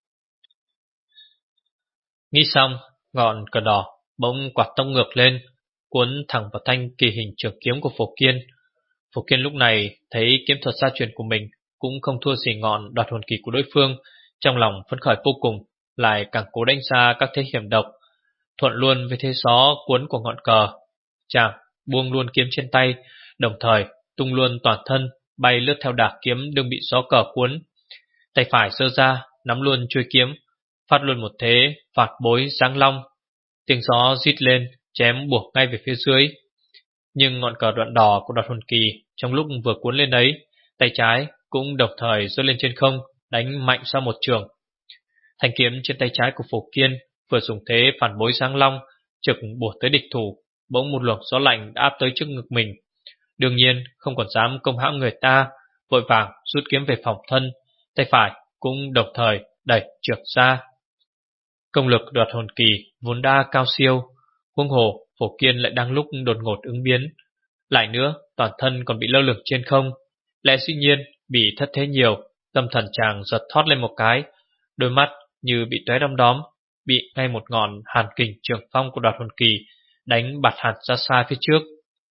A: Nghĩ xong, ngọn cờ đỏ bỗng quạt tông ngược lên, cuốn thẳng vào thanh kỳ hình trường kiếm của Phổ Kiên. Phổ Kiên lúc này thấy kiếm thuật gia truyền của mình cũng không thua gì ngọn Đoạt hồn kỳ của đối phương, trong lòng phấn khởi vô cùng, lại càng cố đánh ra các thế hiểm độc, thuận luôn với thế gió cuốn của ngọn cờ. Chàng buông luôn kiếm trên tay, đồng thời tung luôn toàn thân bay lướt theo đà kiếm đừng bị gió cờ cuốn. Tay phải giơ ra, nắm luôn chuôi kiếm, phát luôn một thế phạt bối giáng long. Tiếng gió rít lên, chém buộc ngay về phía dưới. Nhưng ngọn cờ đoạn đỏ của Đoạt Hồn Kỳ trong lúc vừa cuốn lên ấy, tay trái cũng đồng thời giơ lên trên không, đánh mạnh ra một trường. Thanh kiếm trên tay trái của Phổ Kiên vừa dùng thế phản bối giáng long, trực bổ tới địch thủ, bỗng một luồng gió lạnh đã áp tới trước ngực mình. Đương nhiên không còn dám công hãm người ta, vội vàng rút kiếm về phòng thân, tay phải cũng đồng thời đẩy trượt ra. Công lực Đoạt Hồn Kỳ vốn đã cao siêu, huống hồ Phổ Kiên lại đang lúc đột ngột ứng biến, lại nữa toàn thân còn bị lơ lửng trên không, lẽ dĩ nhiên bị thất thế nhiều. Tâm thần chàng giật thót lên một cái, đôi mắt như bị tóe đom đóm, bị ngay một ngọn hàn kình trường phong của Đoạt Hồn Kỳ đánh bạt hẳn ra xa phía trước.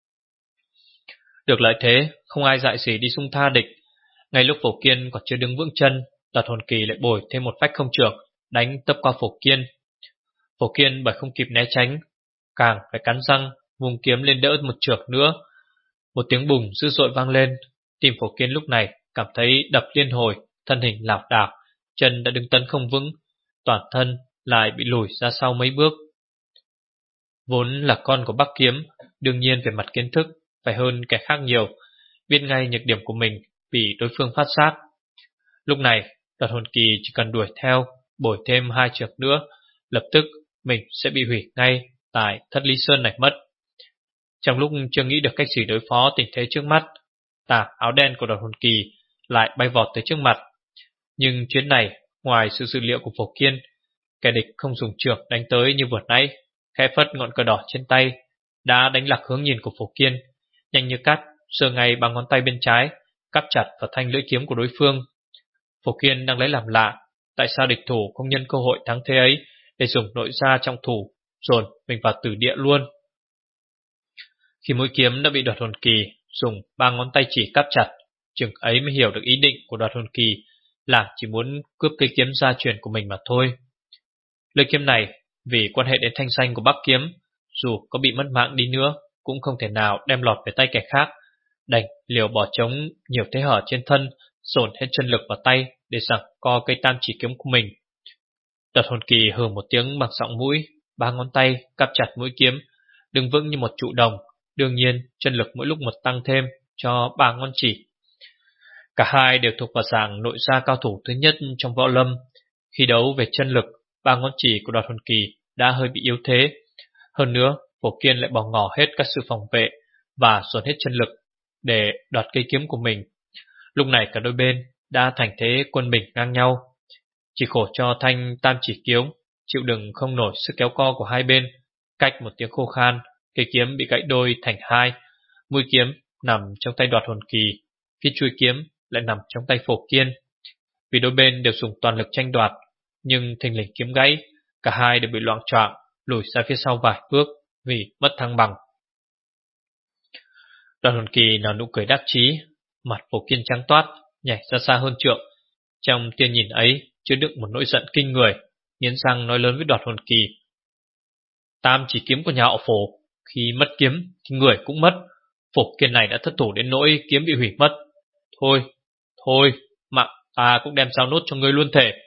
A: Được lợi thế, không ai dại gì đi xung tha địch. Ngay lúc Phổ Kiên còn chưa đứng vững chân, Đoạt Hồn Kỳ lại bồi thêm một phách không trưởng, đánh tấp qua Phổ Kiên. Phổ Kiên bởi không kịp né tránh, càng phải cắn răng vùng kiếm lên đỡ một trược nữa. Một tiếng bùng dữ dội vang lên, tim Phổ Kiên lúc này cảm thấy đập liên hồi, thân hình lảo đảo, chân đã đứng tấn không vững, toàn thân lại bị lùi ra sau mấy bước. Vốn là con của Bắc Kiếm, đương nhiên về mặt kiến thức phải hơn kẻ khác nhiều, biết ngay nhược điểm của mình bị đối phương phát giác. Lúc này Đoạt Hồn Kỳ chỉ cần đuổi theo, bồi thêm hai trược nữa, lập tức mình sẽ bị hủy ngay tại Thất Lý Sơn này mất. Trong lúc chưa nghĩ được cách gì đối phó tình thế trước mắt, tà áo đen của Đoạt Hồn Kỳ lại bay vọt tới trước mặt. Nhưng chuyến này, ngoài sự dự liệu của Phổ Kiên, kẻ địch không dùng trược đánh tới như vừa nãy, khẽ phất ngọn cờ đỏ trên tay, đã đánh lạc hướng nhìn của Phổ Kiên, nhanh như cắt, giơ ngay bằng ngón tay bên trái, cắp chặt vào thanh lưỡi kiếm của đối phương. Phổ Kiên đang lấy làm lạ, tại sao địch thủ không nhân cơ hội thắng thế ấy để dùng nội gia trọng thủ, dồn mình vào tử địa luôn. Khi mũi kiếm đã bị Đoạt Hồn Kỳ dùng ba ngón tay chỉ cắp chặt, chừng ấy mới hiểu được ý định của Đoạt Hồn Kỳ là chỉ muốn cướp cây kiếm gia truyền của mình mà thôi. Lưỡi kiếm này vì quan hệ đến thanh danh của Bắc Kiếm, dù có bị mất mạng đi nữa cũng không thể nào đem lọt về tay kẻ khác, đành liều bỏ trống nhiều thế hở trên thân, dồn hết chân lực vào tay để giằng co cây tam chỉ kiếm của mình. Đoạt Hồn Kỳ hừ một tiếng bằng giọng mũi, ba ngón tay cắp chặt mũi kiếm, đứng vững như một trụ đồng. Đương nhiên chân lực mỗi lúc một tăng thêm cho ba ngón chỉ. Cả hai đều thuộc vào dạng nội gia cao thủ thứ nhất trong võ lâm. Khi đấu về chân lực, ba ngón chỉ của Đoạt Hồn Kỳ đã hơi bị yếu thế. Hơn nữa, Phổ Kiên lại bỏ ngỏ hết các sự phòng vệ và dồn hết chân lực để đoạt cây kiếm của mình. Lúc này cả đôi bên đã thành thế quân bình ngang nhau. Chỉ khổ cho thanh tam chỉ kiếm chịu đựng không nổi sức kéo co của hai bên. Cách một tiếng khô khan, cây kiếm bị gãy đôi thành hai. Mũi kiếm nằm trong tay Đoạt Hồn Kỳ, phía chuôi kiếm lại nằm trong tay Phổ Kiên. Vì đôi bên đều dùng toàn lực tranh đoạt, nhưng thình lình kiếm gãy, cả hai đều bị loạng choạng lùi ra phía sau vài bước vì mất thăng bằng. Đoạt Hồn Kỳ nở nụ cười đắc chí, mặt Phổ Kiên trắng toát, nhảy ra xa hơn trượng. Trong tia nhìn ấy chứa đựng một nỗi giận kinh người, nghiến răng nói lớn với Đoạt Hồn Kỳ: Tam chỉ kiếm của nhà họ Phổ, khi mất kiếm thì người cũng mất. Phổ Kiên này đã thất thủ đến nỗi kiếm bị hủy mất. Thôi, thôi, mạng ta cũng đem giao nốt cho ngươi luôn thể.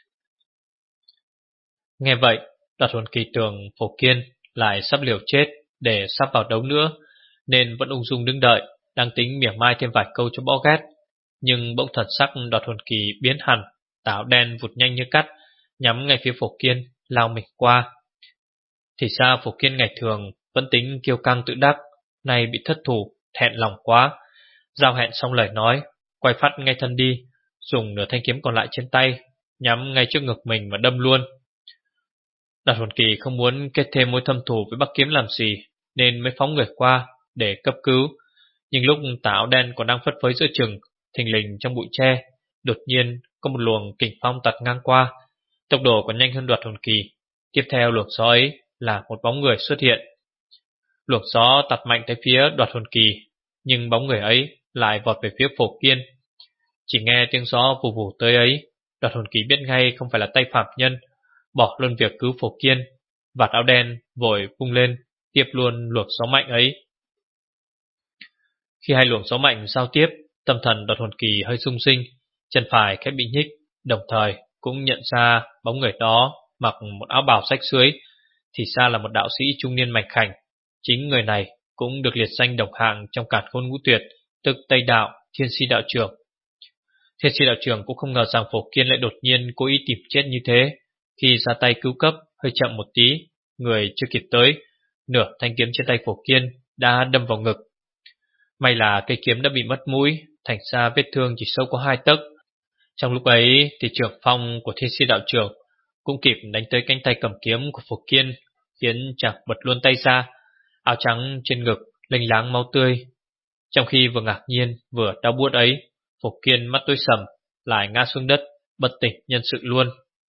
A: Nghe vậy, Đoạt Hồn Kỳ tưởng Phổ Kiên lại sắp liều chết để sắp vào đấu nữa, nên vẫn ung dung đứng đợi, đang tính mỉa mai thêm vài câu cho bỏ ghét. Nhưng bỗng thần sắc Đoạt Hồn Kỳ biến hẳn, táo đen vụt nhanh như cắt, nhắm ngay phía Phổ Kiên, lao mình qua. Thì ra Phổ Kiên ngày thường vẫn tính kiêu căng tự đắc, nay bị thất thủ, thẹn lòng quá. Giao hẹn xong lời nói, quay phát ngay thân đi, dùng nửa thanh kiếm còn lại trên tay, nhắm ngay trước ngực mình mà đâm luôn. Đoạt Hồn Kỳ không muốn kết thêm mối thâm thù với Bắc Kiếm làm gì, nên mới phóng người qua để cấp cứu. Nhưng lúc tà áo đen còn đang phất phới giữa chừng, thình lình trong bụi tre, đột nhiên có một luồng kình phong tạt ngang qua, tốc độ còn nhanh hơn Đoạt Hồn Kỳ. Tiếp theo luồng gió ấy là một bóng người xuất hiện. Luồng gió tạt mạnh tới phía Đoạt Hồn Kỳ, nhưng bóng người ấy lại vọt về phía Phổ Kiên. Chỉ nghe tiếng gió vù vù tới ấy, Đoạt Hồn Kỳ biết ngay không phải là tay phạm nhân, bỏ luôn việc cứu Phổ Kiên, vạt áo đen vội vung lên, tiếp luôn luồng gió mạnh ấy. Khi hai luồng gió mạnh giao tiếp, Tâm thần Đoạt Hồn Kỳ hơi rung rinh, chân phải khẽ bị nhích, đồng thời cũng nhận ra bóng người đó mặc một áo bào rách rưới, thì ra là một đạo sĩ trung niên mảnh khảnh. Chính người này cũng được liệt danh đồng hạng trong Càn Khôn Ngũ Tuyệt, tức Tây Đạo Thiên Si đạo trưởng. Thiên Si đạo trưởng cũng không ngờ rằng Phổ Kiên lại đột nhiên cố ý tìm chết như thế. Khi ra tay cứu cấp hơi chậm một tí, người chưa kịp tới, nửa thanh kiếm trên tay Phổ Kiên đã đâm vào ngực. May là cây kiếm đã bị mất mũi, thành ra vết thương chỉ sâu có hai tấc. Trong lúc ấy thì trưởng phong của Thiên Si đạo trưởng cũng kịp đánh tới cánh tay cầm kiếm của Phổ Kiên, khiến chàng bật luôn tay ra, áo trắng trên ngực lênh láng máu tươi. Trong khi vừa ngạc nhiên vừa đau buốt ấy, Phổ Kiên mắt tối sầm, lại ngã xuống đất, bất tỉnh nhân sự luôn.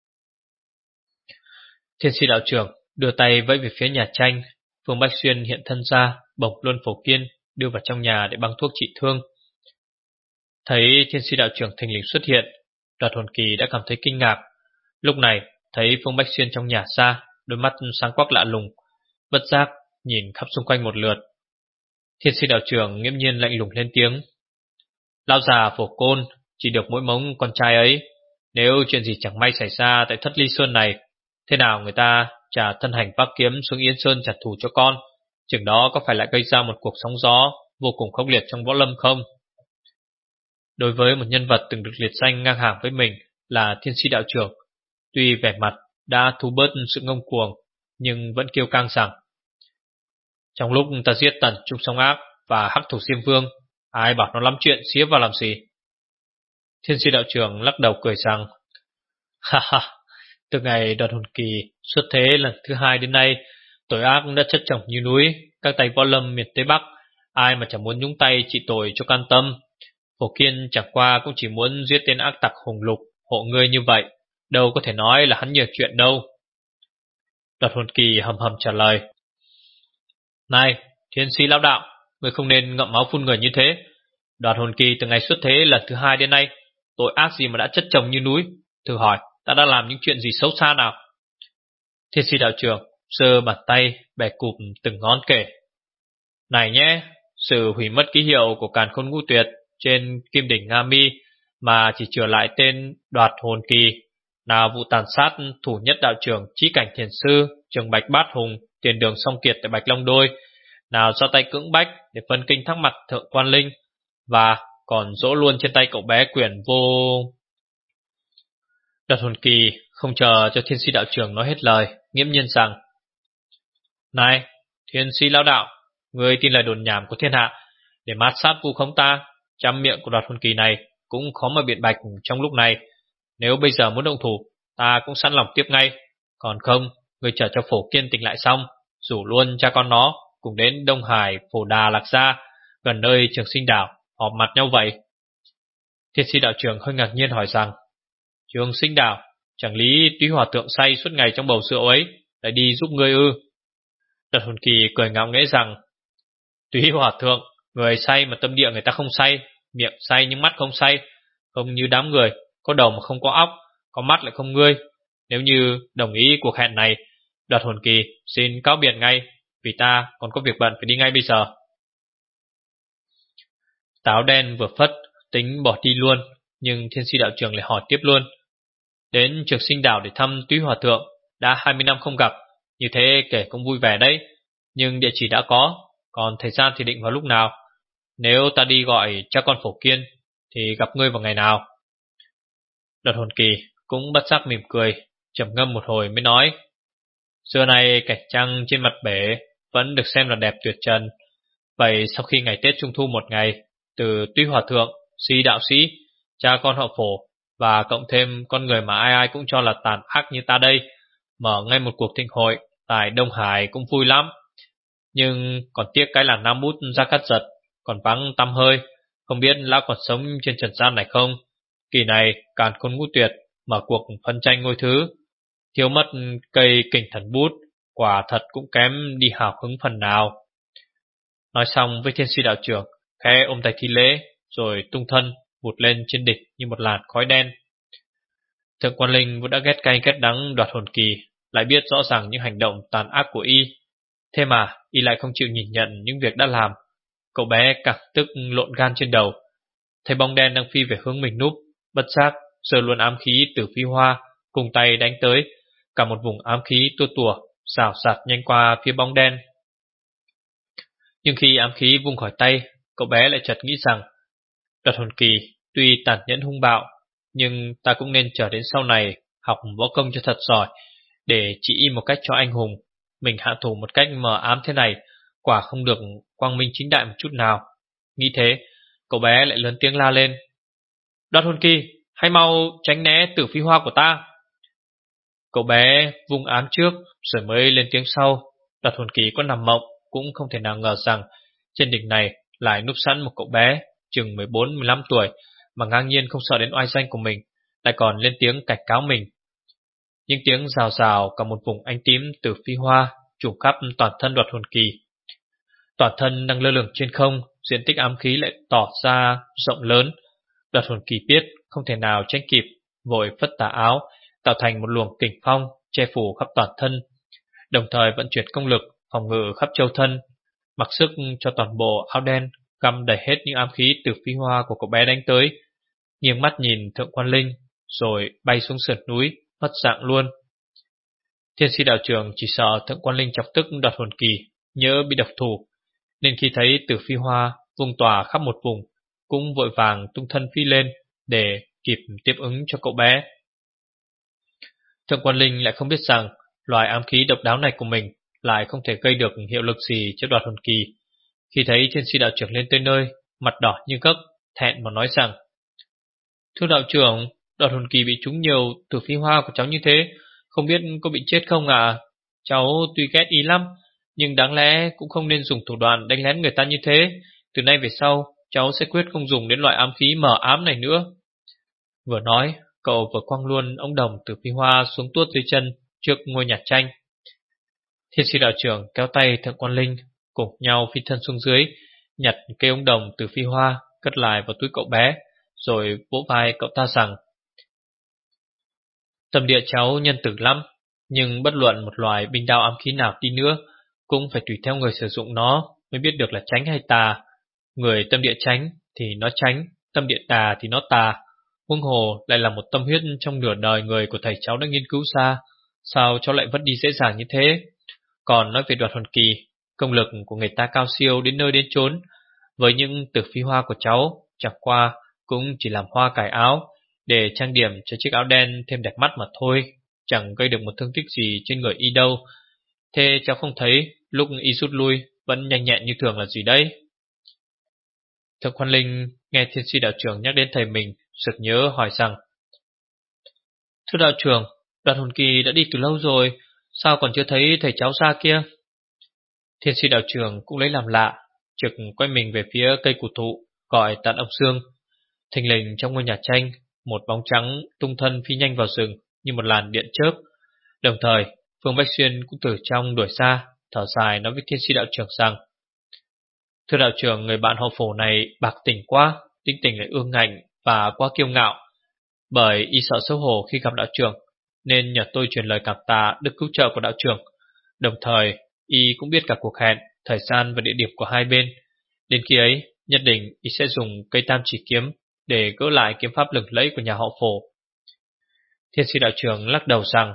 A: Thiên Si đạo trưởng đưa tay vẫy về phía nhà tranh. Phương Bách Xuyên hiện thân ra, bổng luôn Phổ Kiên, đưa vào trong nhà để băng thuốc trị thương. Thấy Thiên Si đạo trưởng thình lình xuất hiện, Đoạt Hồn Kỳ đã cảm thấy kinh ngạc. Lúc này thấy Phương Bách Xuyên trong nhà ra, đôi mắt sáng quắc lạ lùng, bất giác nhìn khắp xung quanh một lượt. Thiên Si đạo trưởng nghiêm nhiên lạnh lùng lên tiếng: Lão già Phổ Côn chỉ được mỗi mống con trai ấy, nếu chuyện gì chẳng may xảy ra tại Thất Ly Sơn này, thế nào người ta trả thân hành vác kiếm xuống Yến Sơn trả thù cho con, chừng đó có phải lại gây ra một cuộc sóng gió vô cùng khốc liệt trong võ lâm không? Đối với một nhân vật từng được liệt danh ngang hàng với mình là Thiên Si đạo trưởng, tuy vẻ mặt đã thu bớt sự ngông cuồng, nhưng vẫn kiêu căng rằng: Trong lúc ta giết Tần Trung Song Ác và Hắc Thủ Diêm Vương, ai bảo nó lắm chuyện xía vào làm gì? Thiên Si đạo trưởng lắc đầu cười rằng: Ha ha, từ ngày Đoạt Hồn Kỳ xuất thế lần thứ hai đến nay, tội ác đã chất chồng như núi. Các tay võ lâm miền Tây Bắc, ai mà chẳng muốn nhúng tay trị tội cho can tâm. Phổ Kiên chẳng qua cũng chỉ muốn giết tên ác tặc hùng lục hộ ngươi như vậy, đâu có thể nói là hắn nhiều chuyện đâu. Đoạt Hồn Kỳ hầm hầm trả lời: Này, Thiên Si lão đạo, ngươi không nên ngậm máu phun người như thế. Đoạt Hồn Kỳ từ ngày xuất thế lần thứ hai đến nay, tội ác gì mà đã chất chồng như núi? Thử hỏi, ta đã làm những chuyện gì xấu xa nào? Thiên Si đạo trưởng giơ bàn tay bẻ cụp từng ngón kể: Này nhé, sự hủy mất ký hiệu của Càn Khôn Ngũ Tuyệt trên kim đỉnh Nga Mi mà chỉ chừa lại tên Đoạt Hồn Kỳ, nào vụ tàn sát thủ nhất đạo trưởng Chí Cảnh Thiền Sư Trường Bạch Bát Hùng tiền đường Song Kiệt tại Bạch Long Đôi, nào ra tay cưỡng bách để phân kinh thắc mặt Thượng Quan Linh, và còn dỗ luôn trên tay cậu bé Quyển Vô. Đoạt Hồn Kỳ không chờ cho Thiên Si đạo trưởng nói hết lời, nghiễm nhiên rằng: Này, Thiên Si lão đạo, ngươi tin lời đồn nhảm của thiên hạ để mát sát vu khống ta, trăm miệng của Đoạt Hồn Kỳ này cũng khó mà biện bạch trong lúc này. Nếu bây giờ muốn động thủ, ta cũng sẵn lòng tiếp ngay. Còn không, ngươi chờ cho Phổ Kiên tỉnh lại xong, rủ luôn cha con nó cùng đến Đông Hải, Phổ Đà, Lạc Gia, gần nơi Trường Sinh Đảo, họp mặt nhau vậy. Thiên Si đạo trưởng hơi ngạc nhiên hỏi rằng: Trường Sinh Đảo, chẳng lý Túy Hòa Thượng say suốt ngày trong bầu rượu ấy lại đi giúp ngươi ư? Đoạt Hồn Kỳ cười ngạo nghễ rằng: Túy Hòa Thượng, người say mà tâm địa người ta không say, miệng say nhưng mắt không say, không như đám người có đầu mà không có óc, có mắt lại không ngươi. Nếu như đồng ý cuộc hẹn này, Đoạt Hồn Kỳ xin cáo biệt ngay, vì ta còn có việc bận phải đi ngay bây giờ. Táo đen vừa phất tính bỏ đi luôn, nhưng Thiên Si đạo trưởng lại hỏi tiếp luôn: Đến Trường Sinh Đảo để thăm Túy Hòa Thượng, đã hai mươi năm không gặp, như thế kể cũng vui vẻ đấy. Nhưng địa chỉ đã có, còn thời gian thì định vào lúc nào? Nếu ta đi gọi cha con Phổ Kiên thì gặp ngươi vào ngày nào? Đoạt Hồn Kỳ cũng bất giác mỉm cười, trầm ngâm một hồi mới nói: Xưa nay cảnh trăng trên mặt bể vẫn được xem là đẹp tuyệt trần. Vậy sau khi ngày Tết Trung Thu một ngày, từ Túy Hòa Thượng, Si đạo sĩ, cha con họ Phổ, và cộng thêm con người mà ai ai cũng cho là tàn ác như ta đây, mở ngay một cuộc thịnh hội tại Đông Hải cũng vui lắm. Nhưng còn tiếc cái là Nam Bút Gia Cát Giật còn vắng tăm hơi, không biết lão còn sống trên trần gian này không. Kỳ này Càn Khôn Ngũ Tuyệt mở cuộc phân tranh ngôi thứ, thiếu mất cây Kình Thần Bút, quả thật cũng kém đi hào hứng phần nào. Nói xong với Thiên Si đạo trưởng, khẽ ôm tay thi lễ, rồi tung thân vụt lên trên đỉnh như một làn khói đen. Thượng Quan Linh vốn đã ghét cay ghét đắng Đoạt Hồn Kỳ, lại biết rõ ràng những hành động tàn ác của y, thế mà y lại không chịu nhìn nhận những việc đã làm. Cậu bé càng tức lộn gan trên đầu. thấy bóng đen đang phi về hướng mình núp, bất giác giơ luôn ám khí Tử Phi Hoa, cùng tay đánh tới, cả một vùng ám khí tua tủa, rào rạt nhanh qua phía bóng đen. Nhưng khi ám khí vung khỏi tay, cậu bé lại chợt nghĩ rằng, Đoạt Hồn Kỳ tuy tàn nhẫn hung bạo, nhưng ta cũng nên chờ đến sau này học võ công cho thật giỏi, để chỉ y một cách cho anh hùng. Mình hạ thủ một cách mờ ám thế này, quả không được quang minh chính đại một chút nào. Nghĩ thế, cậu bé lại lớn tiếng la lên, Đoạt Hồn Kỳ, hãy mau tránh né Tử Phi Hoa của ta. Cậu bé vung ám trước, rồi mới lên tiếng sau. Đoạt Hồn Kỳ có nằm mộng, cũng không thể nào ngờ rằng trên đỉnh này lại núp sẵn một cậu bé chừng mười bốn mười lăm tuổi, mà ngang nhiên không sợ đến oai danh của mình, lại còn lên tiếng cảnh cáo mình. Những tiếng rào rào cả một vùng ánh tím Tử Phi Hoa trùm khắp toàn thân Đoạt Hồn Kỳ. Toàn thân đang lơ lửng trên không, diện tích ám khí lại tỏ ra rộng lớn. Đoạt Hồn Kỳ biết không thể nào tránh kịp, vội phất tà áo, tạo thành một luồng kình phong che phủ khắp toàn thân, đồng thời vận chuyển công lực phòng ngự khắp châu thân, mặc sức cho toàn bộ áo đen găm đầy hết những ám khí Tử Phi Hoa của cậu bé đánh tới. Nghiêng mắt nhìn Thượng Quan Linh, rồi bay xuống sườn núi, mất dạng luôn. Thiên Si đạo trưởng chỉ sợ Thượng Quan Linh chọc tức Đoạt Hồn Kỳ, nhỡ bị độc thủ, nên khi thấy Tử Phi Hoa vung tỏa khắp một vùng, cũng vội vàng tung thân phi lên để kịp tiếp ứng cho cậu bé. Thượng Quan Linh lại không biết rằng loài ám khí độc đáo này của mình lại không thể gây được hiệu lực gì cho Đoạt Hồn Kỳ. Khi thấy Thiên Si đạo trưởng lên tới nơi, mặt đỏ như gấc, thẹn mà nói rằng, thưa đạo trưởng, Đoạt Hồn Kỳ bị trúng nhiều Tử Phi Hoa của cháu như thế, không biết có bị chết không ạ? À? Cháu tuy ghét ý lắm, nhưng đáng lẽ cũng không nên dùng thủ đoạn đánh lén người ta như thế. Từ nay về sau, cháu sẽ quyết không dùng đến loại ám khí mờ ám này nữa. Vừa nói, cậu vừa quăng luôn ống đồng Tử Phi Hoa xuống tuốt dưới chân trước ngôi nhà tranh. Thiên Si đạo trưởng kéo tay Thượng Quan Linh, cùng nhau phi thân xuống dưới, nhặt cây ống đồng Tử Phi Hoa, cất lại vào túi cậu bé, rồi vỗ vai cậu ta rằng, tâm địa cháu nhân tử lắm, nhưng bất luận một loài binh đao ám khí nào đi nữa, cũng phải tùy theo người sử dụng nó mới biết được là tránh hay tà. Người tâm địa tránh thì nó tránh, tâm địa tà thì nó tà. Huống hồ lại là một tâm huyết trong nửa đời người của thầy cháu đã nghiên cứu ra, sao cháu lại vứt đi dễ dàng như thế? Còn nói về Đoạt Hồn Kỳ, công lực của người ta cao siêu đến nơi đến chốn, với những Tử Phi Hoa của cháu chẳng qua cũng chỉ làm hoa cài áo, để trang điểm cho chiếc áo đen thêm đẹp mắt mà thôi, chẳng gây được một thương tích gì trên người y đâu. Thế cháu không thấy lúc y rút lui vẫn nhanh nhẹn như thường là gì đấy? Thượng Quan Linh nghe Thiên Si đạo trưởng nhắc đến thầy mình, sực nhớ hỏi rằng, thưa đạo trưởng, Đoạt Hồn Kỳ đã đi từ lâu rồi, sao còn chưa thấy thầy cháu ra kia? Thiên Si đạo trưởng cũng lấy làm lạ, trực quay mình về phía cây cổ thụ, gọi Tạn Ông Sương. Thình lình trong ngôi nhà tranh, một bóng trắng tung thân phi nhanh vào rừng như một làn điện chớp. Đồng thời, Phương Bách Xuyên cũng từ trong đuổi xa, thở dài nói với Thiên Si đạo trưởng rằng, thưa đạo trưởng, người bạn họ Phổ này bạc tình quá, tính tình lại ương ngạnh và quá kiêu ngạo. Bởi y sợ xấu hổ khi gặp đạo trưởng, nên nhờ tôi truyền lời cảm tạ đức cứu trợ của đạo trưởng. Đồng thời, y cũng biết cả cuộc hẹn, thời gian và địa điểm của hai bên. Đến khi ấy, nhất định y sẽ dùng cây tam chỉ kiếm để gỡ lại kiếm pháp lừng lẫy của nhà họ Phổ. Thiên Si đạo trưởng lắc đầu rằng,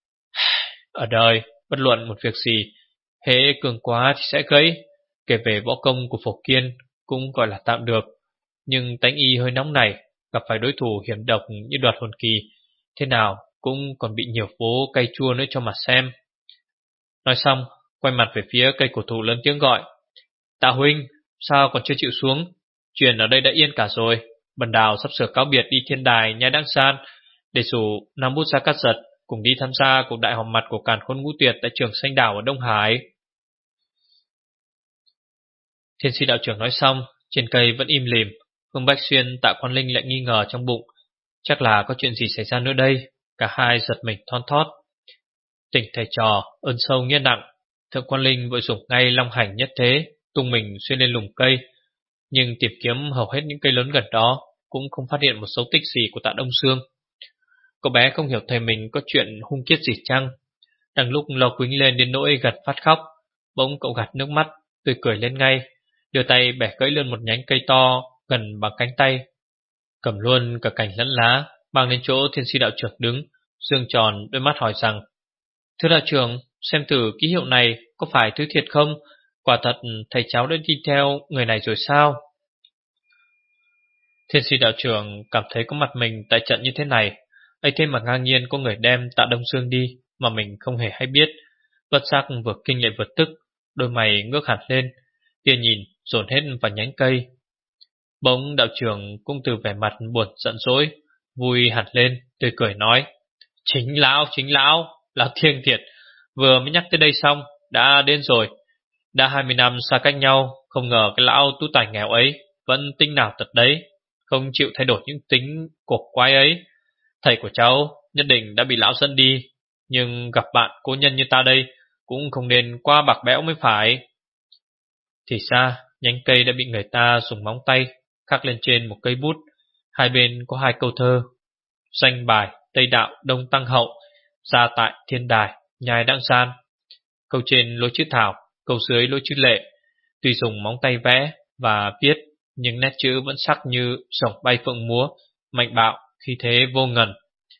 A: ở đời, bất luận một việc gì, hễ cường quá thì sẽ gãy. Kể về võ công của Phổ Kiên cũng gọi là tạm được, nhưng tánh y hơi nóng này, gặp phải đối thủ hiểm độc như Đoạt Hồn Kỳ, thế nào cũng còn bị nhiều phố cay chua nữa cho mà xem. Nói xong, quay mặt về phía cây cổ thụ lớn tiếng gọi, Tạ huynh, sao còn chưa chịu xuống? Chuyện ở đây đã yên cả rồi. Bần đạo sắp sửa cáo biệt đi thiên đài Nhai Đăng San, để rủ Nam Bút Gia Cát Giật cùng đi tham gia cuộc đại họp mặt của Càn Khôn Ngũ Tuyệt tại trường Xanh Đảo ở Đông Hải. Thiên Si đạo trưởng nói xong, trên cây vẫn im lìm. Phương Bách Xuyên, Tạ Quan Linh lại nghi ngờ trong bụng, chắc là có chuyện gì xảy ra nữa đây. Cả hai giật mình thon thót. Tỉnh thầy trò, ơn sâu nghĩa nặng. Thượng Quan Linh vội dùng ngay long hành nhất thế, tung mình xuyên lên lùm cây, nhưng tìm kiếm hầu hết những cây lớn gần đó cũng không phát hiện một dấu tích gì của Tạ Đông Sương. Cậu bé không hiểu thầy mình có chuyện hung kiết gì chăng. Đang lúc lo quýnh lên đến nỗi gật phát khóc, bỗng cậu gạt nước mắt, tươi cười lên ngay, đưa tay bẻ gãy lên một nhánh cây to gần bằng cánh tay cầm luôn cả cành lẫn lá, mang đến chỗ Thiên Si đạo trưởng đứng, dương tròn đôi mắt hỏi rằng: Thưa đạo trưởng, xem thử ký hiệu này có phải thứ thiệt không? Quả thật thầy cháu đã đi theo người này rồi sao? Thiên Si đạo trưởng cảm thấy có mặt mình tại trận như thế này, ấy thế mà ngang nhiên có người đem Tạ Đông Dương đi mà mình không hề hay biết. Bất giác vừa kinh lại vừa tức, đôi mày ngước hẳn lên, tia nhìn dồn hết vào nhánh cây. Bỗng đạo trưởng cũng từ vẻ mặt buồn giận dỗi vui hẳn lên, tươi cười nói: Chính lão, chính lão, lão thiêng thiệt, vừa mới nhắc tới đây xong đã đến rồi. Đã hai mươi năm xa cách nhau, không ngờ cái lão tu tài nghèo ấy vẫn tinh nào tật đấy, không chịu thay đổi những tính cổ quái ấy. Thầy của cháu nhất định đã bị lão dẫn đi, nhưng gặp bạn cố nhân như ta đây cũng không nên qua bạc bẽo mới phải. Thì ra nhánh cây đã bị người ta dùng móng tay khắc lên trên một cây bút, hai bên có hai câu thơ: Danh bài Tây đạo Đông Tăng Hậu, gia tại thiên đài nhai đặng gian. Câu trên lối chữ thảo, câu dưới lối chữ lệ. Tuy dùng móng tay vẽ và viết, nhưng nét chữ vẫn sắc như rồng bay phượng múa, mạnh bạo, khí thế vô ngần.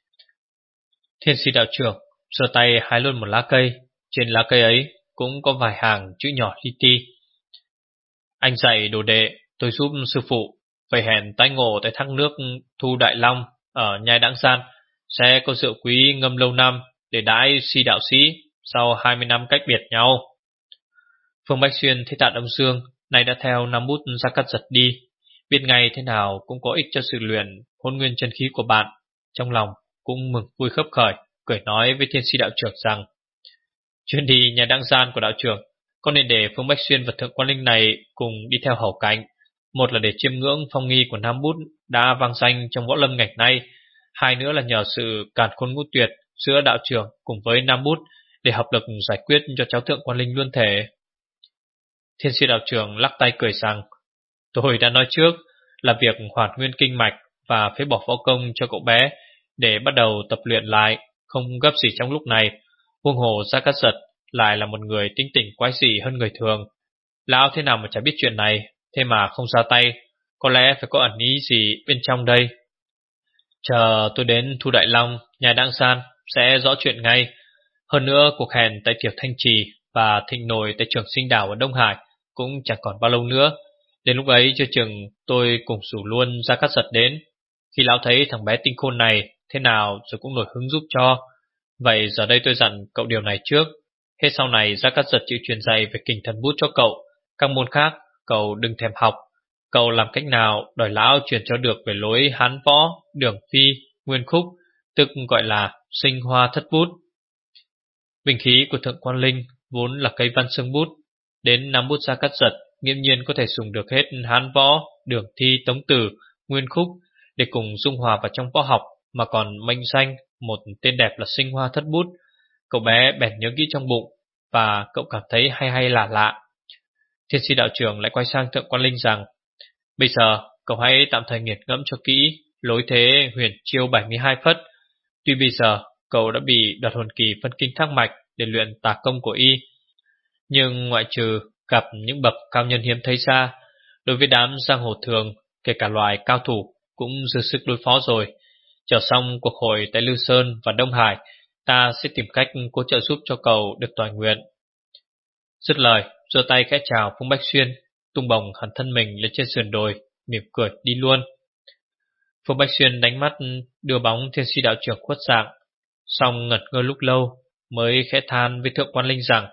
A: Thiên Si đạo trưởng giơ tay hái luôn một lá cây, trên lá cây ấy cũng có vài hàng chữ nhỏ li ti: Anh dạy đồ đệ, tôi giúp sư phụ, vậy hẹn tái ngộ tại thác nước Thu Đại Long ở nhai Đãng Gian, sẽ có rượu quý ngâm lâu năm để đãi Si đạo sĩ sau hai mươi năm cách biệt nhau. Phương Bách Xuyên thấy Tạ Đông Dương nay đã theo năm bút Gia Cát Giật đi, biết ngay thế nào cũng có ích cho sự luyện hôn nguyên chân khí của bạn, trong lòng cũng mừng vui khấp khởi, cười nói với Thiên Si đạo trưởng rằng: Chuyến đi nhà Đãng Gian của đạo trưởng có nên để Phương Bách Xuyên và Thượng Quan Linh này cùng đi theo hầu cạnh, một là để chiêm ngưỡng phong nghi của Nam Bút đã vang danh trong võ lâm ngày nay, hai nữa là nhờ sự càn khôn ngũ tuyệt giữa đạo trưởng cùng với Nam Bút để hợp lực giải quyết cho cháu Thượng Quan Linh luôn thể. Thiên Si đạo trưởng lắc tay cười rằng: Tôi đã nói trước là việc hoàn nguyên kinh mạch và phế bỏ võ công cho cậu bé để bắt đầu tập luyện lại, không gấp gì trong lúc này. Huống hồ Gia Cát Giật lại là một người tính tình quái dị hơn người thường, lão thế nào mà chả biết chuyện này, thế mà không ra tay, có lẽ phải có ẩn ý gì bên trong đây. Chờ tôi đến Thu Đại Long, nhà Đãng San sẽ rõ chuyện ngay. Hơn nữa cuộc hẹn tại Tiểu Thanh Trì và thịnh nổi tại Trường Sinh Đảo ở Đông Hải cũng chẳng còn bao lâu nữa. Đến lúc ấy chưa chừng tôi cùng rủ luôn Gia Cát Giật đến. Khi lão thấy thằng bé tinh khôn này thế nào rồi cũng nổi hứng giúp cho. Vậy giờ đây tôi dặn cậu điều này trước, hết sau này Gia Cát Giật chịu truyền dạy về kình thần bút cho cậu, các môn khác cậu đừng thèm học. Cậu làm cách nào đòi lão truyền cho được về lối hán võ, đường phi, nguyên khúc, tức gọi là sinh hoa thất bút. Bình khí của Thượng Quan Linh vốn là cây văn xương bút, đến năm bút Gia Cát Giật nghiễm nhiên có thể dùng được hết hán võ, đường thi, tống tử, nguyên khúc để cùng dung hòa vào trong võ học, mà còn mệnh danh một tên đẹp là sinh hoa thất bút. Cậu bé bèn nhớ kỹ trong bụng, và cậu cảm thấy hay hay lạ lạ. Thiên Si đạo trưởng lại quay sang Thượng Quan Linh rằng: Bây giờ cậu hãy tạm thời nghiền ngẫm cho kỹ lối thế huyền chiêu bảy mươi hai phất. Tuy bây giờ cậu đã bị đoạt hồn kỳ phân kinh thác mạch để luyện tà công của y, nhưng ngoại trừ gặp những bậc cao nhân hiếm thấy ra, đối với đám giang hồ thường, kể cả loài cao thủ cũng dư sức đối phó rồi. Chờ xong cuộc hội tại Lư Sơn và Đông Hải, ta sẽ tìm cách cố trợ giúp cho cậu được toàn nguyện. Dứt lời, giơ tay khẽ chào Phương Bách Xuyên, tung bổng hẳn thân mình lên trên sườn đồi, mỉm cười đi luôn. Phương Bách Xuyên đánh mắt đưa bóng Thiên Si đạo trưởng khuất dạng, xong ngẩn ngơ lúc lâu mới khẽ than với Thượng Quan Linh rằng: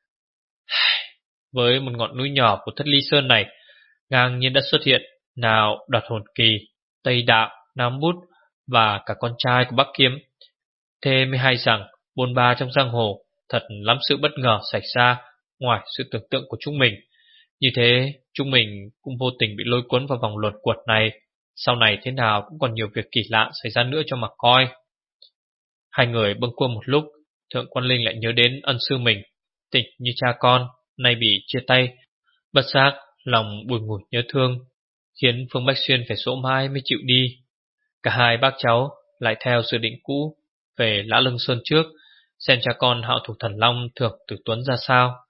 A: Với một ngọn núi nhỏ của Thất Ly Sơn này, ngang nhiên đã xuất hiện nào đoạt hồn kỳ, Tây đạo, Nam Bút và cả con trai của Bắc Kiếm. Thế mới hay rằng bôn ba trong giang hồ thật lắm sự bất ngờ xảy ra ngoài sự tưởng tượng của chúng mình. Như thế chúng mình cũng vô tình bị lôi cuốn vào vòng luẩn quẩn này, sau này thế nào cũng còn nhiều việc kỳ lạ xảy ra nữa cho mà coi. Hai người bâng quơ một lúc, Thượng Quan Linh lại nhớ đến ân sư mình, tỉnh như cha con, nay bị chia tay, bất giác lòng bùi ngùi nhớ thương, khiến Phương Bách Xuyên phải dỗ mãi mới chịu đi. Cả hai bác cháu lại theo dự định cũ về Lã Lưng Sơn trước, xem cha con Hạo Thủ Thần Long Thượng Tử Tuấn ra sao.